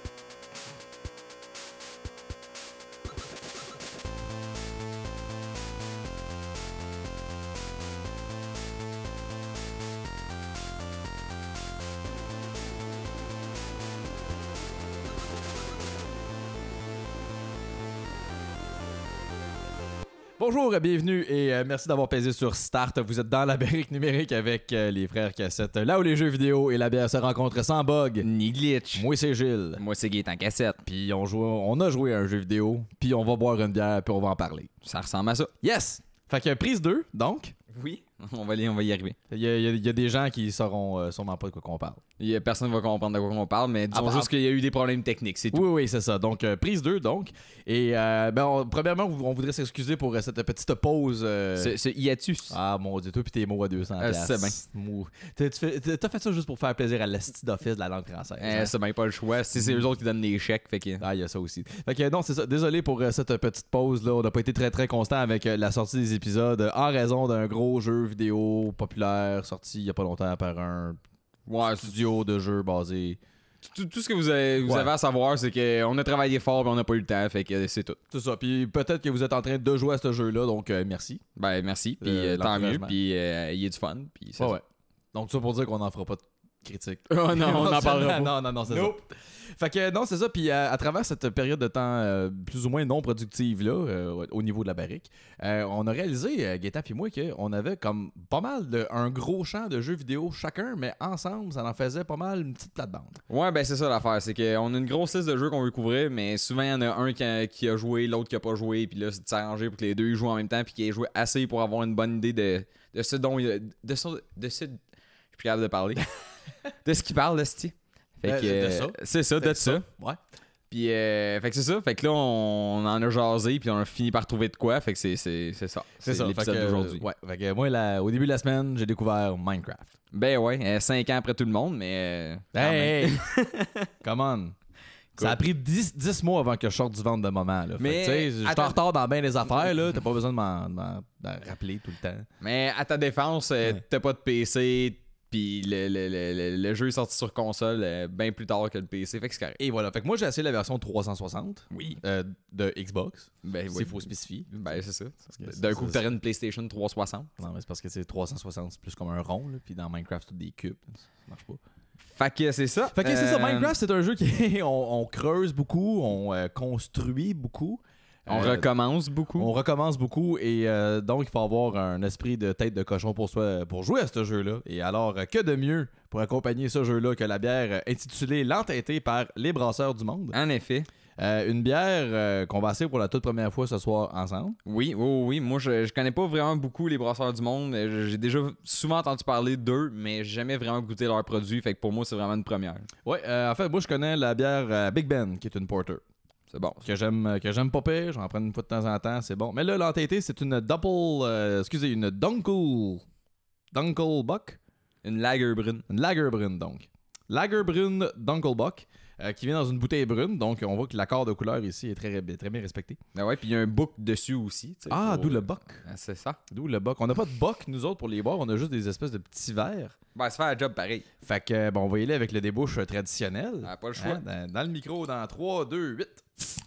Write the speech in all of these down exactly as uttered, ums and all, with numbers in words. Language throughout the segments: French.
Bonjour, bienvenue et euh, merci d'avoir pesé sur Start. Vous êtes dans la barrique numérique avec euh, les frères Cassettes, là où les jeux vidéo et la bière se rencontrent sans bug. Ni glitch. Moi, c'est Gilles. Moi, c'est Gaëtan Cassette. Puis on, joue, on a joué à un jeu vidéo, puis on va boire une bière, puis on va en parler. Ça ressemble à ça. Yes! Fait que prise deux, donc. Oui. On va, y, on va y arriver. Il y, y, y a des gens qui sauront euh, sûrement pas de quoi qu'on parle. Il y a personne va comprendre de quoi on parle, mais disons ah, juste ah, qu'il y a eu des problèmes techniques, c'est tout. Oui, oui, c'est ça. Donc, euh, prise deux, donc. Et, euh, ben, on, premièrement, on voudrait s'excuser pour euh, cette petite pause. Euh... Ce, ce hiatus. Ah, mon Dieu, toi, pis tes mots à deux cents euh, piastres. C'est bien. T'as, tu fais, t'as fait ça juste pour faire plaisir à l'esti d'office de la langue française. Euh, hein? c'est bien pas le choix. Si c'est eux autres qui donnent les chèques, fait que... Ah, il y a ça aussi. Fait que non, c'est ça. Désolé pour euh, cette petite pause-là. On n'a pas été très, très constant avec euh, la sortie des épisodes euh, en raison d'un gros jeu vidéo populaire sorti il y a pas longtemps par un ouais, studio de jeux basé... Tout, tout ce que vous avez, vous ouais. avez à savoir, c'est qu'on a travaillé fort et on n'a pas eu le temps, fait que c'est tout. C'est ça. Puis peut-être que vous êtes en train de jouer à ce jeu-là, donc euh, merci. Ben, merci. Puis euh, euh, tant mieux. Puis il euh, y a du fun. Puis ouais, ouais. Donc, ça pour dire qu'on n'en fera pas de critique. Oh non, on n'en parlera pas. Non, non, non, c'est nope. ça. Fait que non, c'est ça. Puis à, à travers cette période de temps euh, plus ou moins non productive là, euh, au niveau de la barrique, euh, on a réalisé, euh, Gaëtan puis moi, qu'on avait comme pas mal de, un gros champ de jeux vidéo chacun, mais ensemble, ça en faisait pas mal une petite plate-bande. Ouais, ben c'est ça l'affaire. C'est qu'on a une grosse liste de jeux qu'on veut couvrir, mais souvent il y en a un qui a, qui a joué, l'autre qui a pas joué, puis là c'est de s'arranger pour que les deux jouent en même temps, puis qu'ils aient joué assez pour avoir une bonne idée de, de ce dont il de ce, de ce, je suis plus capable de parler, de ce qu'il parle, de ce Fait que, euh, de ça. C'est ça, de ça. ça. Ouais. Puis, euh, fait que c'est ça. Fait que là, on, on en a jasé, puis on a fini par trouver de quoi. Fait que c'est, c'est, c'est ça. C'est, c'est ça. l'épisode fait que, d'aujourd'hui. Ouais. Fait que moi, la, au début de la semaine, j'ai découvert Minecraft. Ben ouais, euh, cinq ans après tout le monde, mais. Euh, hey! hey. Come on! Ça a pris dix mois avant que je sorte du ventre de maman. Là. Mais fait que, je suis en retard dans bien les affaires. Là. T'as pas besoin de m'en, de m'en, de m'en rappeler tout le temps. Mais à ta défense, euh, ouais. t'as pas de P C. Puis le, le, le, le jeu est sorti sur console euh, bien plus tard que le P C, fait que c'est correct. Et voilà, fait que moi j'ai essayé la version trois cent soixante oui. euh, de Xbox. Ben s'il oui. faut spécifier. Ben c'est ça. Que D'un c'est, coup, c'est, t'aurais une PlayStation trois cent soixante. Non, mais c'est parce que c'est trois cent soixante, c'est plus comme un rond, là, puis dans Minecraft, c'est tous des cubes. Ça marche pas. Fait que c'est ça. Fait que euh... c'est ça, Minecraft, c'est un jeu qui on, on creuse beaucoup, on euh, construit beaucoup. On euh, recommence beaucoup. On recommence beaucoup et euh, donc il faut avoir un esprit de tête de cochon pour soi pour jouer à ce jeu-là. Et alors, euh, que de mieux pour accompagner ce jeu-là que la bière euh, intitulée L'Entêté par les Brasseurs du Monde. En effet. Euh, une bière euh, qu'on va essayer pour la toute première fois ce soir ensemble. Oui, oui, oui. Moi, je, je connais pas vraiment beaucoup les Brasseurs du Monde. J'ai déjà souvent entendu parler d'eux, mais j'ai jamais vraiment goûté leurs produits. Fait que pour moi, c'est vraiment une première. Ouais, euh, en fait, moi, je connais la bière euh, Big Ben, qui est une porter. C'est bon. Que j'aime, que j'aime pas pire, j'en prends une fois de temps en temps, c'est bon. Mais là, l'entêté, c'est une double, euh, excusez, une Dunkel, Dunkel Buck. Une Lagerbrunn. Une Lagerbrunn, donc. Lagerbrunn Dunkel Buck, euh, qui vient dans une bouteille brune, donc on voit que l'accord de couleur ici est très, très bien respecté. Ah ouais, puis il y a un book dessus aussi. Ah, pour... d'où le Buck. Ah, c'est ça. D'où le Buck. On n'a pas de Buck, nous autres, pour les boire, on a juste des espèces de petits verres. Ben, ça fait un job pareil. Fait que, bon, on va y aller avec le débouche traditionnel. Ah, pas le choix. Hein, dans, dans le micro, dans trois, deux, huit.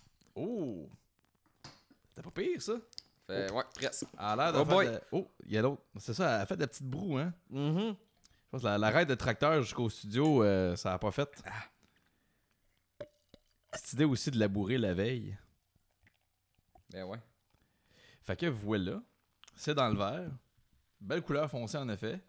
Oh! C'était pas pire, ça? Fait, oh. Ouais, presque. Elle a l'air de oh faire boy! De... Oh, il y a l'autre. C'est ça, elle a fait de la petite broue, hein? Mm-hmm. Je pense que la, la raide de tracteur jusqu'au studio, euh, ça a pas fait. Ah. Cette idée aussi de labourer la veille. Ben ouais. Fait que voilà. C'est dans le verre. Belle couleur foncée, en effet.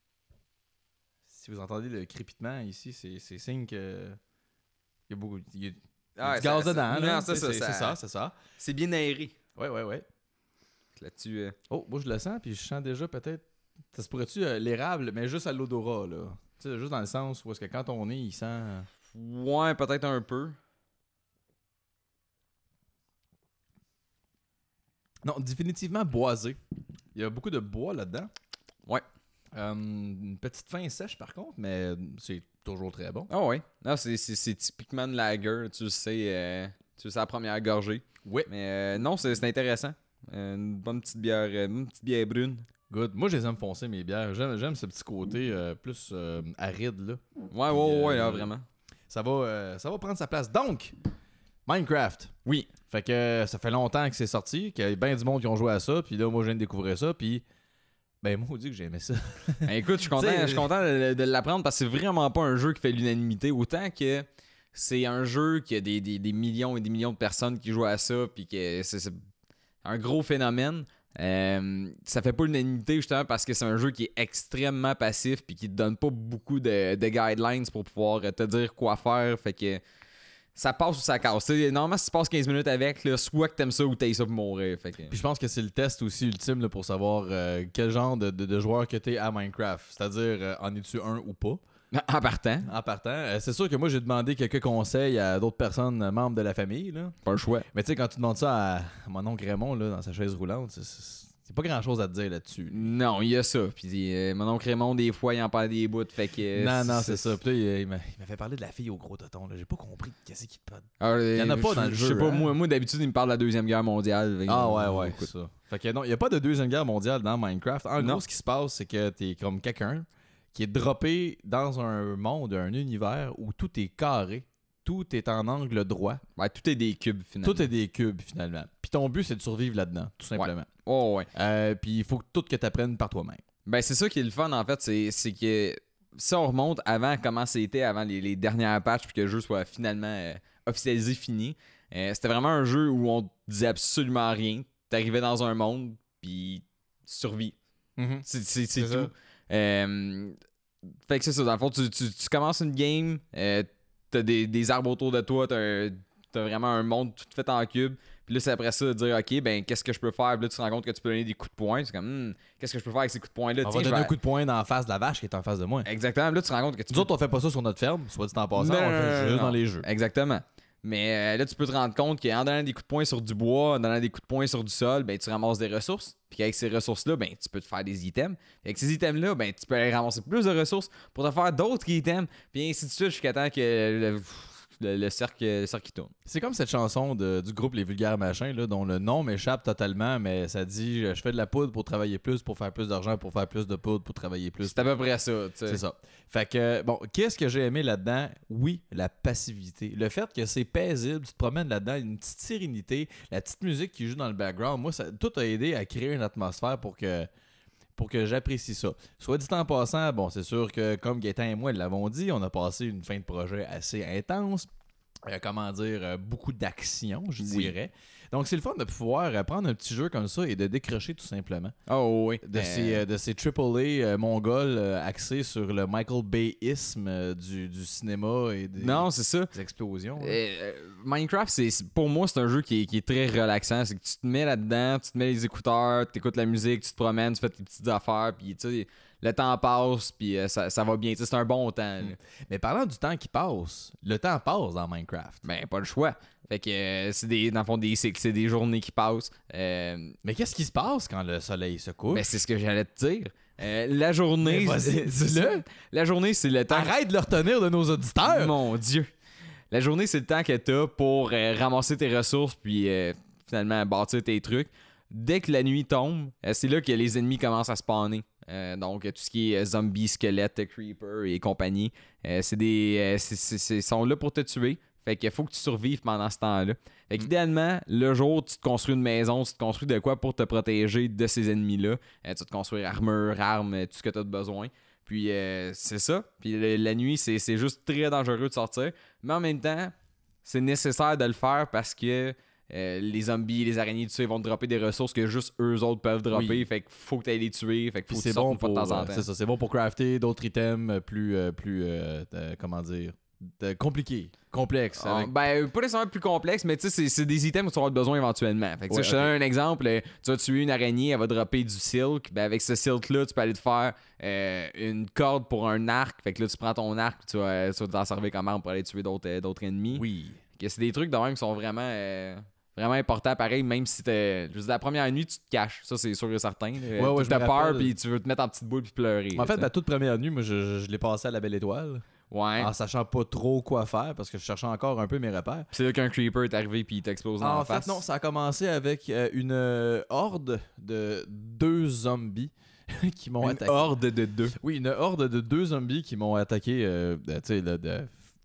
Si vous entendez le crépitement ici, c'est, c'est signe que... Il y a beaucoup... Il y a... Ah, du gaz ça, dedans, ça, là. Non, c'est, c'est, ça, c'est, ça, c'est ça, c'est ça. C'est bien aéré. Ouais, ouais, ouais. Là-dessus... Euh... Oh, moi je le sens, puis je sens déjà peut-être... Ça se pourrait-tu euh, l'érable, mais juste à l'odorat, là. Tu sais, juste dans le sens où est-ce que quand on est, il sent... Ouais, peut-être un peu. Non, définitivement boisé. Il y a beaucoup de bois là-dedans. Ouais. Euh, une petite fin sèche, par contre, mais c'est toujours très bon. Ah ouais. Non, c'est, c'est, c'est typiquement une lager, tu le sais, euh, tu le sais à la première gorgée. Oui. Mais euh, non, c'est, c'est intéressant. Euh, une bonne petite bière, euh, une petite bière brune. Good. Moi, je les aime foncer, mes bières. J'aime, j'aime ce petit côté euh, plus euh, aride, là. Ouais, ouais, Puis, ouais, euh, là, vraiment. Ça va, euh, ça va prendre sa place. Donc, Minecraft. Oui. Fait que euh, ça fait longtemps que c'est sorti, qu'il y a bien du monde qui ont joué à ça, puis là, moi, je viens de découvrir ça, puis ben, moi, on dit que j'ai aimé ça. Ben, écoute, je suis content, T'sais, je suis content de, de l'apprendre parce que c'est vraiment pas un jeu qui fait l'unanimité. Autant que c'est un jeu qui a des, des, des millions et des millions de personnes qui jouent à ça, puis que c'est, c'est un gros phénomène. Euh, ça fait pas l'unanimité justement parce que c'est un jeu qui est extrêmement passif puis qui te donne pas beaucoup de, de guidelines pour pouvoir te dire quoi faire. Fait que ça passe ou ça casse. T'sais, normalement, si tu passes quinze minutes avec, là, soit que t'aimes ça ou t'aimes ça pour mourir. Fait que... Puis je pense que c'est le test aussi ultime là, pour savoir euh, quel genre de, de, de joueur que t'es à Minecraft. C'est-à-dire, euh, en es-tu un ou pas? En partant. En partant. Euh, c'est sûr que moi, j'ai demandé quelques conseils à d'autres personnes euh, membres de la famille. Là. Pas le choix. Mais tu sais, quand tu demandes ça à, à mon oncle Raymond là, dans sa chaise roulante, c'est, c'est, c'est pas grand-chose à te dire là-dessus. Non, il y a ça. Puis euh, mon oncle Raymond, des fois, il en parle des bouts. Fait que, euh, non, non, c'est, c'est ça. Puis là, il, il, m'a, il m'a fait parler de la fille au gros tonton. Là. J'ai pas compris qu'est-ce qu'il peut. Alors, il y en a pas je, dans le je jeu. Je sais pas, hein? moi, moi, d'habitude, il me parle de la Deuxième Guerre mondiale. Ah ouais, euh, ouais, c'est ça. Fait que non, il y a pas de Deuxième Guerre mondiale dans Minecraft. En non. gros, ce qui se passe, c'est que t'es comme quelqu'un qui est droppé dans un monde, un univers où tout est carré, tout est en angle droit. Ouais, tout est des cubes, finalement. Tout est des cubes, finalement. Puis ton but, c'est de survivre là-dedans, tout simplement. Ouais. Oh, ouais. Euh, puis il faut que tout que tu apprennes par toi-même. Ben, c'est ça qui est le fun, en fait. C'est, c'est que si on remonte avant comment c'était, avant les, les dernières patchs, puis que le jeu soit finalement euh, officialisé, fini, euh, c'était vraiment un jeu où on te disait absolument rien. T'arrivais dans un monde, puis tu survis. Mm-hmm. C'est, c'est, c'est, C'est tout. Euh, fait que c'est ça, dans le fond, tu, tu, tu commences une game, euh, t'as des, des arbres autour de toi, t'as, un, t'as vraiment un monde tout fait en cube. Puis là, c'est après ça de dire, OK, ben, qu'est-ce que je peux faire? Puis là, tu te rends compte que tu peux donner des coups de poing. C'est comme, hmm, qu'est-ce que je peux faire avec ces coups de poing-là? On Tiens, va je donner vais... un coup de poing dans la face de la vache qui est en face de moi. Exactement. Là, tu te rends compte que tu Nous peux... autres, on fait pas ça sur notre ferme, soit dit en passant, Non, on le fait juste non. dans les jeux. Exactement. Mais euh, là, tu peux te rendre compte qu'en donnant des coups de poing sur du bois, en donnant des coups de poing sur du sol, ben, tu ramasses des ressources. Puis avec ces ressources-là, ben, tu peux te faire des items. Et avec ces items-là, ben, tu peux aller ramasser plus de ressources pour te faire d'autres items. Puis ainsi de suite jusqu'à temps que le, le, le, cercle, le cercle tourne. C'est comme cette chanson de, du groupe Les Vulgaires Machins, là, dont le nom m'échappe totalement, mais ça dit « Je fais de la poudre pour travailler plus, pour faire plus d'argent, pour faire plus de poudre, pour travailler plus. » C'est à peu près ça, tu sais. C'est ça. Fait que, bon, qu'est-ce que j'ai aimé là-dedans? Oui, la passivité. Le fait que c'est paisible, tu te promènes là-dedans, une petite sérénité, la petite musique qui joue dans le background, moi, ça, tout a aidé à créer une atmosphère pour que, pour que j'apprécie ça. Soit dit en passant, bon, c'est sûr que, comme Gaëtan et moi l'avons dit, on a passé une fin de projet assez intense. Euh, comment dire, euh, beaucoup d'action, je Oui. dirais. Donc, c'est le fun de pouvoir euh, prendre un petit jeu comme ça et de décrocher tout simplement. Oh oui. De Euh, ces, euh, de ces triple A euh, mongols euh, axés sur le Michael Bay-isme euh, du, du cinéma et des, Non, c'est ça. des explosions. là. Euh, Minecraft, c'est, c'est- pour moi, c'est un jeu qui est, qui est très relaxant. C'est que tu te mets là-dedans, tu te mets les écouteurs, tu écoutes la musique, tu te promènes, tu fais tes petites affaires, puis tu sais, le temps passe, puis euh, ça, ça va bien. Tu sais, c'est un bon temps. là. Mais parlant du temps qui passe, le temps passe dans Minecraft. Ben, pas le choix. Fait que euh, c'est des, dans le fond, des cycles, c'est des journées qui passent. Euh, Mais qu'est-ce qui se passe quand le soleil se couche? ben, c'est ce que j'allais te dire. Euh, la journée. Mais vas-y, c'est- dis-le. La journée, c'est le temps. Arrête de le retenir de nos auditeurs! Mon Dieu. La journée, c'est le temps que t'as pour euh, ramasser tes ressources puis euh, finalement bâtir tes trucs. Dès que la nuit tombe, euh, c'est là que les ennemis commencent à spawner. Euh, donc, tout ce qui est euh, zombies, squelettes, creepers et compagnie, euh, c'est des, euh, c'est, c'est, c'est- sont là pour te tuer. Fait qu'il faut que tu survives pendant ce temps-là. Fait qu'idéalement, le jour où tu te construis une maison, tu te construis de quoi pour te protéger de ces ennemis-là. Euh, tu vas te construire armure, armes, euh, tout ce que tu as de besoin. Puis euh, c'est ça. Puis le- la nuit, c'est, c'est juste très dangereux de sortir. Mais en même temps, c'est nécessaire de le faire parce que euh, les zombies, les araignées, tout ça, ils vont te dropper des ressources que juste eux autres peuvent dropper. Oui. Fait qu'il faut que tu ailles les tuer. Fait qu'il Puis faut que c'est tu sortes bon une fois pour, de temps en euh, temps. c'est ça, c'est bon pour crafter d'autres items plus, euh, plus euh, euh, comment dire, de- compliqués, complexes. Ah, avec- ben, pas nécessairement plus complexe, mais tu sais, c'est, c'est des items que tu auras besoin éventuellement. Fait que, tu sais, Ouais, je te ok. donne un exemple. euh, Tu vas tuer une araignée, elle va dropper du silk. Ben, avec ce silk-là, tu peux aller te faire euh, une corde pour un arc. Fait que là, tu prends ton arc, puis tu vas, tu vas t'en servir comme arme pour aller tuer d'autres, euh, d'autres ennemis. Oui. Fait que c'est des trucs de même qui sont vraiment, euh, vraiment importants, pareil, même si t'es. Je veux dire, la première nuit, tu te caches. Ça, c'est sûr et certain. Ouais, ouais, je tu as me peur, rappelle. puis tu veux te mettre en petite boule, puis pleurer. En là, fait, tu ma toute première nuit, moi, je, je, je l'ai passé à la Belle Étoile, sais. ouais. en sachant pas trop quoi faire, parce que je cherchais encore un peu mes repères. Puis c'est là qu'un creeper est arrivé, puis il t'explose dans En la fait, face. non, ça a commencé avec euh, une euh, horde de deux zombies qui m'ont Une attaqué. horde de deux. Oui, une horde de deux zombies qui m'ont attaqué, euh, de- tu sais, de, de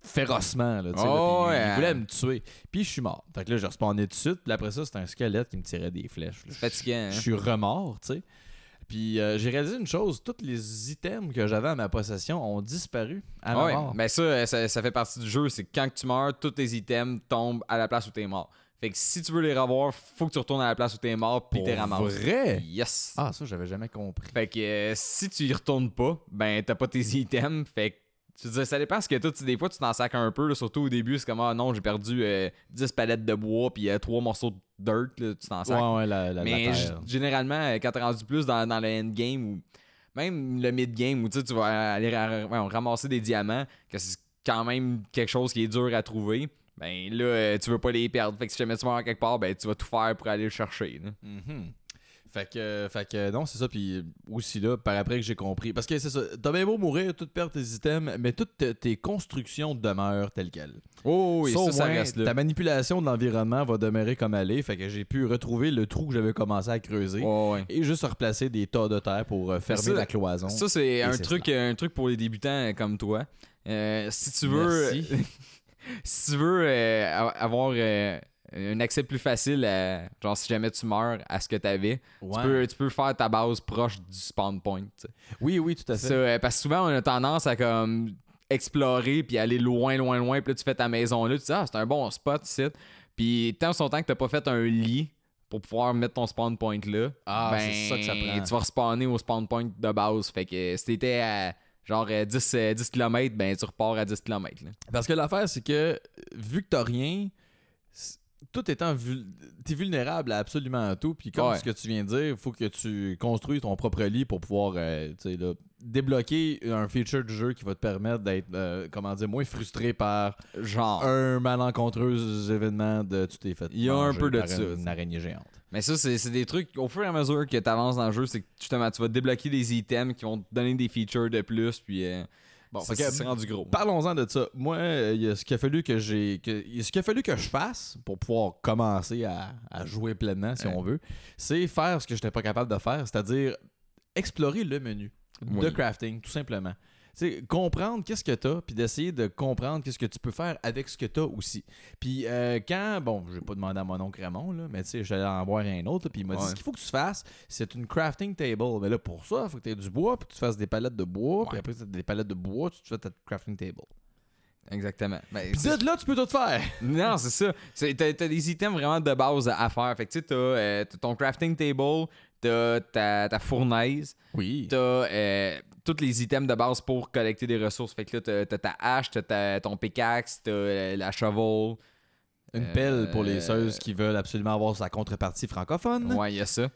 férocement. Là, tu sais, Oh, là, puis il, ouais. il voulait me tuer. Puis je suis mort. Fait que là, je respawnais tout de suite. Puis après ça, c'était un squelette qui me tirait des flèches. C'est fatigant, hein? Je suis remort, tu sais. Puis euh, j'ai réalisé une chose, tous les items que j'avais à ma possession ont disparu à ma Ouais, mort. ben ça, ça, ça fait partie du jeu. C'est que quand tu meurs, tous tes items tombent à la place où t'es mort. Fait que si tu veux les revoir, faut que tu retournes à la place où t'es mort puis t'es Pour ramasses. vrai? Yes! Ah, ça, j'avais jamais compris. Fait que euh, si tu y retournes pas, ben t'as pas tes items. Fait que tu veux dire, ça dépend ce que toi, tu- des fois tu t'en sacs un peu, là, surtout au début, c'est comme ah non, j'ai perdu euh, dix palettes de bois puis euh, trois morceaux de dirt, là, tu t'en sacs. Ouais, ouais, la, la, Mais la g- terre. généralement, euh, quand t'es rendu plus dans, dans le endgame ou même le mid-game où tu sais, tu vas aller ra- ouais, ramasser des diamants, que c'est quand même quelque chose qui est dur à trouver, ben là, euh, tu veux pas les perdre. Fait que si jamais tu vas quelque part, ben tu vas tout faire pour aller le chercher. Là. Mhm. Fait que, fait que non, c'est ça. Puis aussi là, par après que j'ai compris. Parce que c'est ça, t'as bien beau mourir, tout perdre tes items, mais toutes tes- tes constructions demeurent telles quelles. Oh oui, ça, ça, au ça moins, reste là. ta manipulation de l'environnement va demeurer comme elle est. Fait que j'ai pu retrouver le trou que j'avais commencé à creuser. Ouais, ouais. Et juste replacer des tas de terre pour euh, fermer Ça- la cloison. Ça, c'est un c'est truc, un truc pour les débutants euh, comme toi. Euh, si tu veux, Merci. si tu veux euh, a- avoir euh, un accès plus facile, à, genre si jamais tu meurs à ce que t'avais, Ouais. tu, peux, tu peux faire ta base proche du spawn point. tu sais. Oui, oui, tout à fait. Ça, euh, parce que souvent, on a tendance à comme explorer puis aller loin, loin, loin. Puis là, tu fais ta maison là, tu dis, ah, c'est un bon spot ici. Puis tant son temps que t'as pas fait un lit pour pouvoir mettre ton spawn point là, Ah, ben, c'est ça que ça prend. tu vas respawner au spawn point de base. Fait que si t'étais à genre euh, dix, euh, dix kilomètres, ben tu repars à dix kilomètres. Là. Parce que l'affaire, c'est que vu que t'as rien, c- tout étant vul- t'es vulnérable à absolument tout. Puis comme Ouais. ce que tu viens de dire, il faut que tu construis ton propre lit pour pouvoir euh, tu sais, là, débloquer un feature du jeu qui va te permettre d'être euh, comment dire moins frustré par Genre. un malencontreux événement de tu t'es fait Il y a un manger peu de par ça, une t'sais. araignée géante. Mais ça, c'est, c'est des trucs, au fur et à mesure que tu avances dans le jeu, c'est que justement, tu vas débloquer des items qui vont te donner des features de plus, puis euh, Bon, ça, fait que- c'est rendu gros. Parlons-en de ça. Moi, euh, il y a ce qu'il a fallu que j'ai. que- il y a ce qu'il a fallu que je fasse pour pouvoir commencer à, à jouer pleinement, si Ouais. on veut, c'est faire ce que je n'étais pas capable de faire, c'est-à-dire explorer le menu de Oui. crafting, tout simplement. C'est comprendre qu'est-ce que t'as, puis d'essayer de comprendre qu'est-ce que tu peux faire avec ce que t'as aussi. Puis euh, quand, bon, je vais pas demander à mon oncle Raymond, là, mais tu sais, j'allais en voir un autre, là, puis il m'a dit Ouais. ce qu'il faut que tu fasses, c'est une crafting table. Mais là, pour ça, il faut que tu aies du bois, puis que tu fasses des palettes de bois, puis Ouais. après, tu as des palettes de bois, tu te fais ta crafting table. Exactement. Ben, Puis c'est- de là, tu peux tout faire. non, c'est ça. C'est, t'as, t'as des items vraiment de base à faire. Fait que tu sais, t'as, euh, t'as ton crafting table, t'as ta, ta fournaise, Oui. t'as euh, tous les items de base pour collecter des ressources. Fait que là, t'as, t'as ta hache, t'as ta- ton pickaxe, t'as euh, la shovel. Une Euh, pelle pour les seuls qui veulent absolument avoir sa contrepartie francophone. Ouais, il y a ça.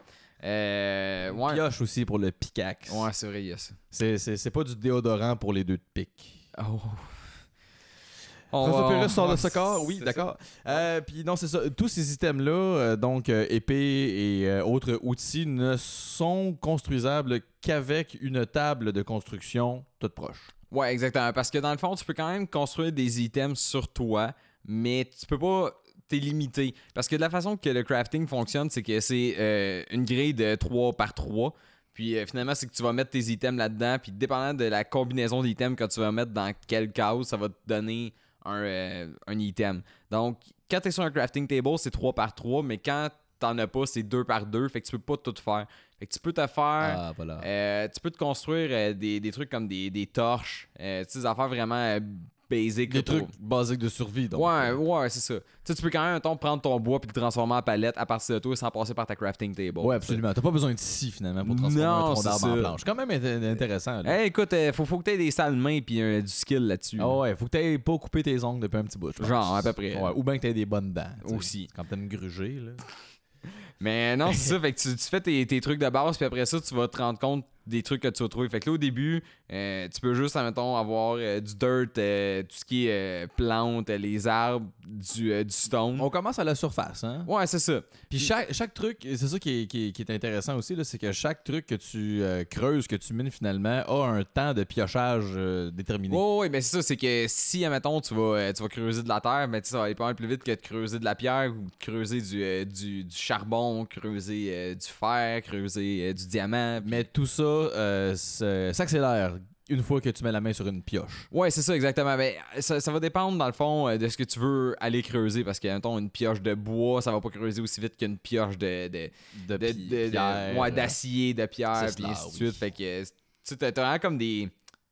Euh, Une ouais. pioche aussi pour le pickaxe. Ouais, c'est vrai, il y a ça. C'est, c'est, c'est pas du déodorant pour les deux de pique. Oh. François Pérus sort ouais, de ce corps, oui, c'est d'accord. Euh, Puis non, c'est ça. Tous ces items-là, euh, donc euh, épée et euh, autres outils, ne sont construisables qu'avec une table de construction toute proche. Ouais, exactement. Parce que dans le fond, tu peux quand même construire des items sur toi, mais tu peux pas. T'es limité. Parce que de la façon que le crafting fonctionne, c'est que c'est euh, une grille de trois par trois. Puis euh, finalement, c'est que tu vas mettre tes items là-dedans. Puis dépendant de la combinaison d'items que tu vas mettre dans quelle case, ça va te donner un, euh, un item. Donc, quand tu es sur un crafting table, c'est trois par trois. Mais quand t'en as pas, c'est deux par deux. Fait que tu peux pas tout faire. Fait que tu peux te faire. Ah, voilà. Euh, tu peux te construire euh, des, des trucs comme des, des torches, euh, tu sais, des affaires vraiment euh, basic. Des là, pour- trucs basiques de survie, donc. Ouais, euh, ouais, c'est ça. Tu sais, tu peux quand même, mettons, prendre ton bois puis le transformer en palette à partir de toi sans passer par ta crafting table. Ouais, absolument. T'as pas besoin de scie, finalement, pour transformer Non, un tronc c'est d'arbre en ça. planche. Quand même int- intéressant, là. Hey, écoute, euh, faut, faut que t'aies des sales mains puis euh, du skill là-dessus. Ah ouais, faut que t'aies pas coupé tes ongles depuis un petit bout, je pense. Genre, à peu près. Ouais, ou bien que t'aies des bonnes dents. tu sais. Aussi. Quand t'aimes gruger, là. Mais non, c'est ça. Fait que tu, tu fais tes, tes trucs de base, puis après ça, tu vas te rendre compte des trucs que tu vas trouver. Fait que là, au début, euh, tu peux juste, admettons, avoir euh, du dirt, euh, tout ce qui est euh, plantes, euh, les arbres, du, euh, du stone. On commence à la surface, hein? Ouais, c'est ça. Puis chaque, chaque truc, c'est ça qui est, qui est- qui est intéressant aussi, là, c'est que chaque truc que tu euh, creuses, que tu mines finalement, a un temps de piochage euh, déterminé. Ouais, ouais, mais c'est ça, c'est que si, admettons, tu vas, euh, tu vas creuser de la terre, ben, tu sais, ça va aller pas mal plus vite que de creuser de la pierre ou de creuser du, euh, du, du charbon, creuser euh, du fer, creuser euh, du diamant. puis- Mais tout ça euh, se- s'accélère une fois que tu mets la main sur une pioche. Ouais, c'est ça, exactement. Ben, ça, ça va dépendre, dans le fond, euh, de ce que tu veux aller creuser. Parce que, mettons, une pioche de bois, ça va pas creuser aussi vite qu'une pioche de, de, De, de, pi- de- de- pierre, ouais, euh, d'acier, de pierre, c'est puis cela, ainsi de oui. suite. Fait que, tu sais, t'as t'as vraiment comme des.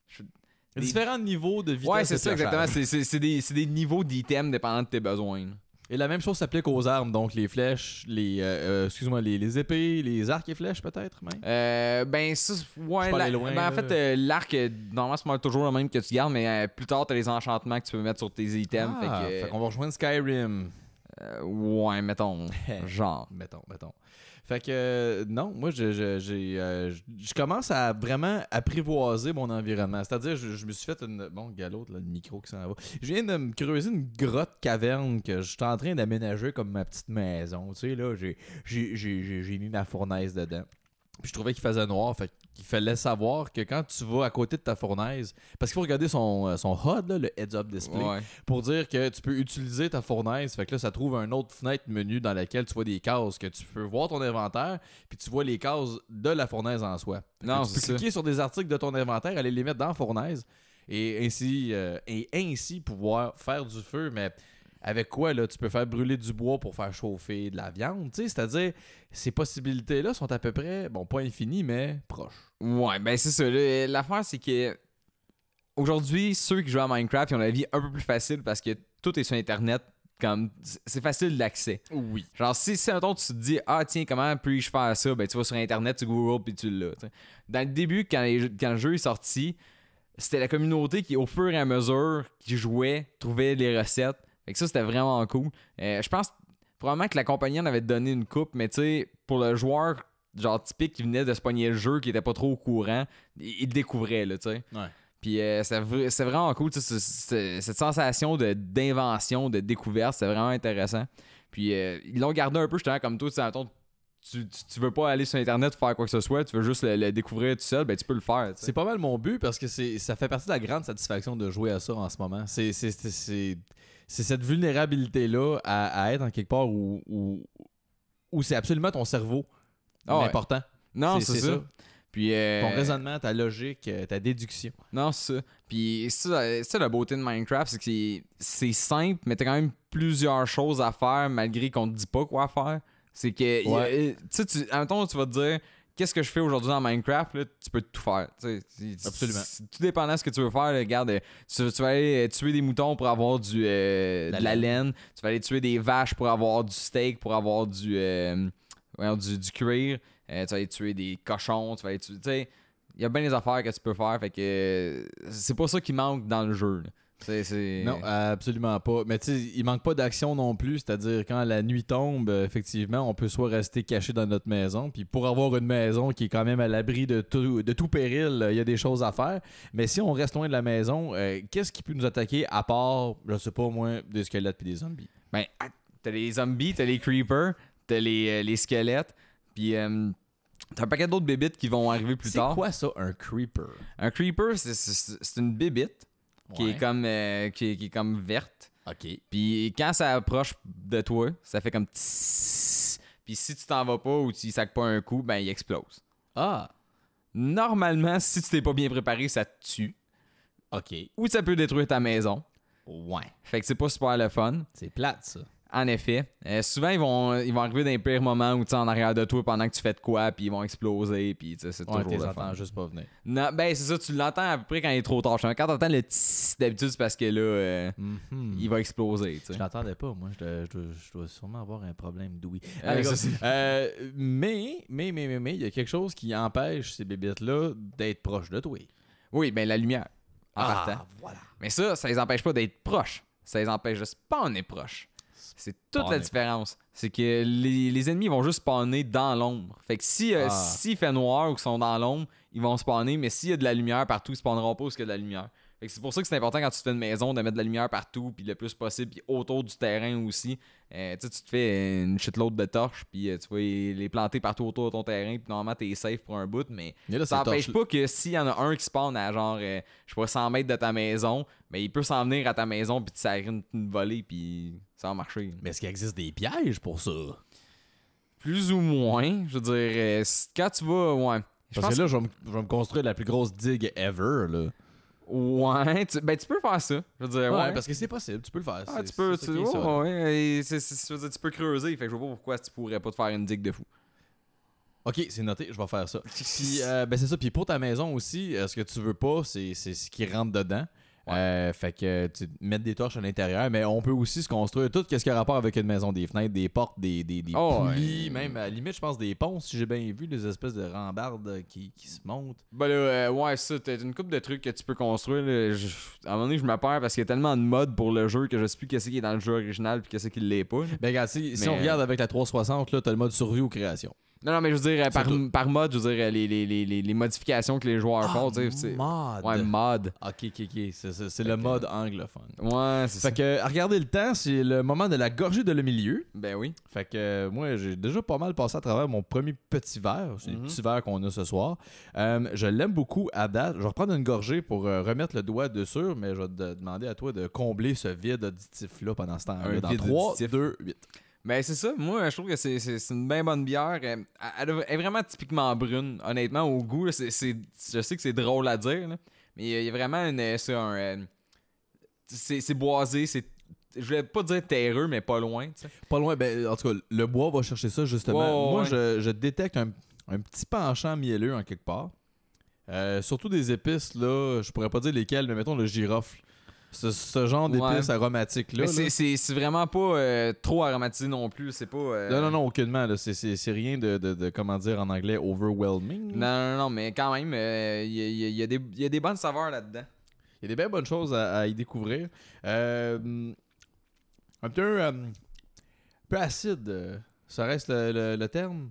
des- Différents niveaux de vitesse. Ouais, c'est de ça, piochage. exactement. C'est- C'est c'est des, c'est des niveaux d'items dépendant de tes besoins. là. Et la même chose s'applique aux armes, donc les flèches, les, euh, euh, excuse-moi, les, les épées, les arcs et flèches peut-être même. Euh, ben, ça, ouais, Je peux la- aller loin, ben, en là. fait, euh, l'arc, euh, normalement, c'est toujours le même que tu gardes, mais euh, plus tard, t'as les enchantements que tu peux mettre sur tes items. Ah, fait que, fait qu'on va rejoindre Skyrim. euh, ouais, mettons, genre. Mettons, mettons. Fait que euh, non, moi je, je, j'ai, euh, je, je commence à vraiment apprivoiser mon environnement. C'est-à-dire, je, je me suis fait une. Bon, galop, là, le micro qui s'en va. Je viens de me creuser une grotte caverne que je suis en train d'aménager comme ma petite maison. Tu sais, là, j'ai, j'ai, j'ai, j'ai, j'ai mis ma fournaise dedans. Puis je trouvais qu'il faisait noir, fait qu'il fallait savoir que quand tu vas à côté de ta fournaise, parce qu'il faut regarder son, euh, son H U D, là, le heads-up display, Ouais. pour dire que tu peux utiliser ta fournaise. Fait que là, ça trouve une autre fenêtre menu dans laquelle tu vois des cases, que tu peux voir ton inventaire, puis tu vois les cases de la fournaise en soi. Fait que Non, tu peux c'est ça. cliquer sur des articles de ton inventaire, aller les mettre dans la fournaise, et ainsi, euh, et ainsi pouvoir faire du feu, mais avec quoi, là, tu peux faire brûler du bois pour faire chauffer de la viande, tu sais, c'est-à-dire, ces possibilités-là sont à peu près, bon, pas infinies, mais proches. Ouais, ben c'est ça. là. L'affaire, c'est que aujourd'hui, ceux qui jouent à Minecraft, ils ont la vie un peu plus facile parce que tout est sur Internet. Comme, c'est facile d'accès. Oui. Genre, si, si mettons, tu te dis, ah, tiens, comment puis-je faire ça? Ben, tu vas sur Internet, tu Google, puis tu l'as. t'sais. Dans le début, quand, les- quand le jeu est sorti, c'était la communauté qui, au fur et à mesure, qui jouait, trouvait les recettes. Fait que ça, c'était vraiment cool. Euh, je pense probablement que la compagnie en avait donné une coupe, mais tu sais, pour le joueur, genre typique qui venait de se pogner le jeu, qui était pas trop au courant, il, il le découvrait, là, tu sais. Ouais. Puis euh, c'est vra- c'est vraiment cool, tu sais, c'est- c'est- cette sensation de, d'invention, de découverte, c'est vraiment intéressant. Puis euh, ils l'ont gardé un peu, justement, comme toi, tu sais, mettons, tu, tu, tu veux pas aller sur Internet faire quoi que ce soit, tu veux juste le, le découvrir tout seul, ben tu peux le faire. tu sais. C'est pas mal mon but parce que c'est ça fait partie de la grande satisfaction de jouer à ça en ce moment. C'est c'est c'est c'est, c'est cette vulnérabilité là à, à être en quelque part où où, où c'est absolument ton cerveau Ah ouais. l'important. Non, c'est- c'est, c'est ça. ça. Puis euh, Ton raisonnement, ta logique, euh, ta déduction. Non, c'est ça. Puis ça, ça, la beauté de Minecraft, c'est que c'est, c'est simple, mais t'as quand même plusieurs choses à faire malgré qu'on te dit pas quoi faire. C'est que, Ouais. y a- tu sais, tu- en même temps, tu vas te dire, qu'est-ce que je fais aujourd'hui dans Minecraft, là, tu peux tout faire. tu sais. C'est- Absolument. c'est- Tout dépendant de ce que tu veux faire, là, regarde, euh, tu, tu vas aller euh, tuer des moutons pour avoir du, euh, La de la laine. laine. Tu vas aller tuer des vaches pour avoir du steak, pour avoir du, euh, voyons, du, du cuir. Euh, tu vas aller tuer des cochons, tu vas aller tuer, tu sais, il y a bien des affaires que tu peux faire, fait que euh, c'est pas ça qui manque dans le jeu. là. C'est, c'est... Non, absolument pas. Mais tu sais, il manque pas d'action non plus. C'est-à-dire, quand la nuit tombe, euh, effectivement, on peut soit rester caché dans notre maison. Puis pour avoir une maison qui est quand même à l'abri de tout, de tout péril, euh, il y a des choses à faire. Mais si on reste loin de la maison, euh, qu'est-ce qui peut nous attaquer à part, je sais pas moi, des squelettes puis des zombies? Ben, ah, t'as les zombies, t'as les creepers, t'as les, euh, les squelettes, puis euh, t'as un paquet d'autres bébites qui vont arriver plus C'est tard. quoi ça, un creeper? Un creeper, c'est, c'est, c'est une bébite qui Ouais. est comme euh, qui, est, qui est comme verte. OK. Puis quand ça approche de toi, ça fait comme tss. Puis si tu t'en vas pas ou tu sacs pas un coup, ben il explose. Ah, Normalement, si tu t'es pas bien préparé, ça te tue. OK. Ou ça peut détruire ta maison. Ouais. Fait que c'est pas super le fun. C'est plate, ça. En effet. Euh, souvent, ils vont, ils vont arriver dans les pires moments où tu es en arrière de toi pendant que tu fais de quoi, puis ils vont exploser, puis tu sais, c'est Ouais, toujours t'es le entends fun. juste pas venir. Non, ben c'est ça, tu l'entends à peu près quand il est trop tard. Quand t'entends le tss, d'habitude, c'est parce que là, euh, Mhm. il va exploser, tu Je sais. l'entendais pas, moi. Je dois, je dois- je dois sûrement avoir un problème d'ouïe. Euh, Allez, ça, gars. c'est- Euh, mais, mais, mais, mais, mais, il y a quelque chose qui empêche ces bébites-là d'être proches de toi. Oui, ben la lumière, en Ah, partant. voilà. Mais ça, ça les empêche pas d'être proches. Ça les empêche de spawner proches. C'est toute la Spawner. différence. C'est que les, les ennemis vont juste spawner dans l'ombre. Fait que si, euh, Ah. s'il fait noir ou qu'ils sont dans l'ombre, ils vont spawner, mais s'il y a de la lumière partout, ils spawneront pas où il y a de la lumière. Fait que c'est pour ça que c'est important quand tu te fais une maison de mettre de la lumière partout, puis le plus possible, puis autour du terrain aussi. Euh, tu sais, tu te fais une shitload de torches, puis euh, tu vas les planter partout autour de ton terrain, puis normalement t'es safe pour un bout, mais Mais là, ça c'est n'empêche torche- pas que s'il y en a un qui spawn à genre, euh, je sais pas, cent mètres de ta maison, mais il peut s'en venir à ta maison, puis ça une, une volée, puis ça va marcher. Mais est-ce qu'il existe des pièges pour ça? Plus ou moins, je veux dire, euh, c- quand tu vas, ouais, Parce que là, je vais, me, je vais me construire la plus grosse digue ever, là. Ouais, tu, ben tu peux faire ça. Je veux dire, ouais. Ouais, parce que c'est possible, tu peux le faire. Ah, c'est, tu peux, c'est tu, ça qui est ça, ouais, ouais, et c'est, c'est, je veux dire, tu peux creuser. Fait que je vois pas pourquoi tu pourrais pas te faire une digue de fou. Ok, c'est noté, je vais faire ça. Puis, euh, ben c'est ça. Puis pour ta maison aussi, euh, ce que tu veux pas, c'est, c'est ce qui rentre dedans. Ouais. Euh, fait que tu mettre des torches à l'intérieur, mais on peut aussi se construire tout ce qui a rapport avec une maison, des fenêtres, des portes, des, des, des oh, poulies, ouais. Même à la limite, je pense des ponts, si j'ai bien vu, des espèces de rambardes qui, qui se montent. Ben là, euh, ouais, ça, t'as une couple de trucs que tu peux construire. Là. Je, à un moment donné, je me perds parce qu'il y a tellement de modes pour le jeu que je sais plus qu'est-ce qui est dans le jeu original puis qu'est-ce qui l'est pas. Là. Ben regarde, si, mais... si on regarde avec la trois cent soixante, là, t'as le mode survie ou création. Non, non, mais je veux dire, par, par mode, je veux dire, les, les, les, les modifications que les joueurs ah, font. Tu sais, mode. Ouais, mode. Ok, ok, ok. C'est, c'est, c'est le que... mode anglophone. Ouais, c'est fait ça. Fait que, regardez le temps, c'est le moment de la gorgée de le milieu. Ben oui. Fait que, euh, moi, j'ai déjà pas mal passé à travers mon premier petit verre. C'est mm-hmm. le petit verre qu'on a ce soir. Euh, je l'aime beaucoup à date. Je vais reprendre une gorgée pour euh, remettre le doigt dessus, mais je vais te demander à toi de combler ce vide auditif-là pendant ce temps-là. Un dans vide trois, deux, huit. Ben c'est ça, moi je trouve que c'est, c'est, c'est une bien bonne bière. Elle, elle est vraiment typiquement brune, honnêtement, au goût. Là, c'est, c'est, je sais que c'est drôle à dire, là, mais il y a vraiment une, c'est un. C'est, c'est boisé, c'est. Je voulais pas dire terreux, mais pas loin. T'sais. Pas loin, ben en tout cas, le bois va chercher ça justement. Oh, moi ouais. je, je détecte un, un petit penchant mielleux en quelque part. Euh, surtout des épices, là, je pourrais pas dire lesquelles, mais mettons le girofle. Ce, ce genre d'épices ouais. aromatiques-là. Mais c'est, c'est, c'est vraiment pas euh, trop aromatisé non plus. C'est pas. Euh... Non, non, non, aucunement. Là. C'est, c'est, c'est rien de, de, de, comment dire en anglais, overwhelming. Non, non, non, mais quand même, il euh, y, y, y, y, y a des bonnes saveurs là-dedans. Il y a des bien bonnes choses à, à y découvrir. Euh, un peu, euh, un peu acide, ça reste le, le, le terme.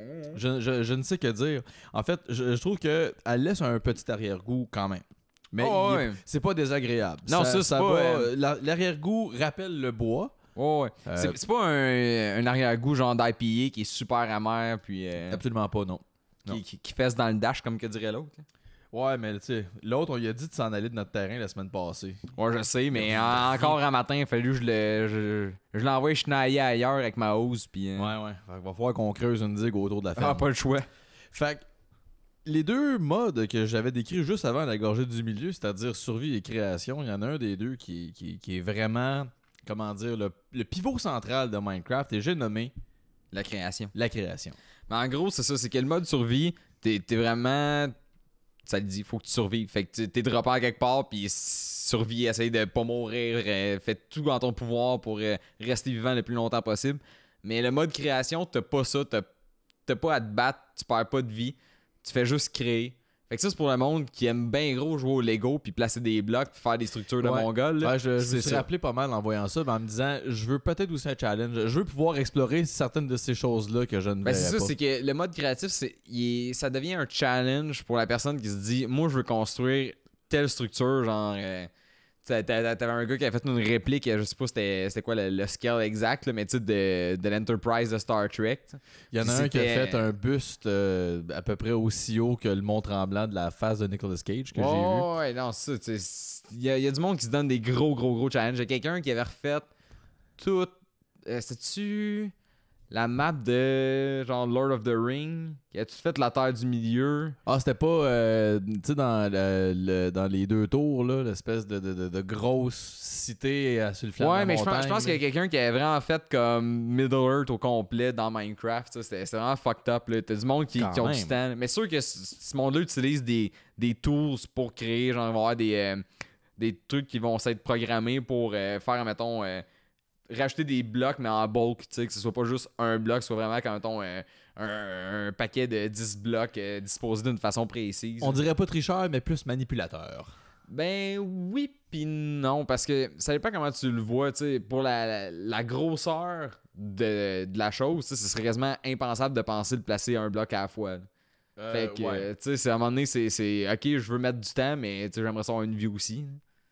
Je, je, je ne sais que dire. En fait, je, je trouve qu'elle laisse un petit arrière-goût quand même. Mais oh, il, ouais. c'est pas désagréable. Non, ça, ça c'est ça pas... Va, euh... l'arrière-goût rappelle le bois. Oh, ouais. Euh, c'est, c'est pas un, un arrière-goût genre d'I P A qui est super amer. Puis, euh, absolument pas, non. Qui, non. qui, qui fesse dans le dash, comme que dirait l'autre. Ouais, mais tu sais, l'autre, on lui a dit de s'en aller de notre terrain la semaine passée. Ouais, je sais, mais en, encore un matin, il a fallu que je, le, je, je l'envoie chenailler ailleurs avec ma hose. Puis, euh... Ouais, ouais. Il va falloir qu'on creuse une digue autour de la ferme. Ah, pas le choix. Fait que les deux modes que j'avais décrits juste avant la gorgée du milieu, c'est-à-dire survie et création, il y en a un des deux qui, qui, qui est vraiment, comment dire, le, le pivot central de Minecraft, et j'ai nommé la création. La création. Mais en gros, c'est ça, c'est que le mode survie, t'es, t'es vraiment... Ça te dit, faut que tu survives. Fait que t'es droppé à quelque part, puis survie, essaye de pas mourir, euh, fais tout en ton pouvoir pour euh, rester vivant le plus longtemps possible. Mais le mode création, t'as pas ça, t'as, t'as pas à te battre, tu perds pas de vie, tu fais juste créer. Fait que ça, c'est pour le monde qui aime bien gros jouer au Lego, puis placer des blocs, puis faire des structures de ouais. mongol. Ouais, je, je me suis rappelé pas mal en voyant ça, mais en me disant, je veux peut-être aussi un challenge. Je veux pouvoir explorer certaines de ces choses-là que je ne ben verrais c'est ça, pas. C'est que le mode créatif, c'est, il est, ça devient un challenge pour la personne qui se dit, moi, je veux construire telle structure, genre... Euh, T'avais un gars qui avait fait une réplique, je sais pas c'était, c'était quoi le, le scale exact, là, mais tu sais, de, de l'Enterprise de Star Trek. T'sais. Il y en a un qui a fait un buste euh, à peu près aussi haut que le Mont Tremblant de la face de Nicolas Cage que oh, j'ai vu. Ouais, non, ça, tu sais, il y, y a du monde qui se donne des gros, gros, gros challenges. Il y a quelqu'un qui avait refait tout. Euh, C'est-tu la map de genre Lord of the Ring, qui a tout fait la Terre du Milieu. Ah, c'était pas, euh, tu sais, dans, le, le, dans les deux tours, là, l'espèce de, de, de, de grosse cité sur le flanc ouais, de la mais montagne. Ouais, mais je pense qu'il y a quelqu'un qui avait vraiment fait comme Middle-earth au complet dans Minecraft. Ça, c'était, c'était vraiment fucked up. Là. T'as du monde qui, qui ont du temps. Mais sûr que ce, ce monde-là utilise des, des tools pour créer, genre, il va y avoir des, euh, des trucs qui vont s'être programmés pour euh, faire, mettons... Euh, rajouter des blocs, mais en bulk, tu sais, que ce soit pas juste un bloc, ce soit vraiment, quand mettons, un, un, un paquet de dix blocs euh, disposés d'une façon précise. On dirait pas tricheur, mais plus manipulateur. Ben oui pis non, parce que ça dépend comment tu le vois, tu sais, pour la, la, la grosseur de, de la chose, ce serait quasiment impensable de penser de placer un bloc à la fois. Euh, fait que, ouais. tu sais, à un moment donné, c'est, c'est ok, je veux mettre du temps, mais tu sais, j'aimerais ça avoir une vie aussi.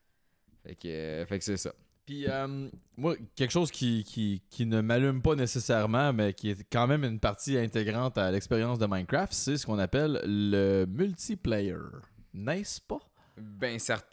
Fait que, euh, fait que c'est ça. Puis, euh, moi, quelque chose qui, qui, qui ne m'allume pas nécessairement, mais qui est quand même une partie intégrante à l'expérience de Minecraft, c'est ce qu'on appelle le multiplayer. N'est-ce pas? Ben certain.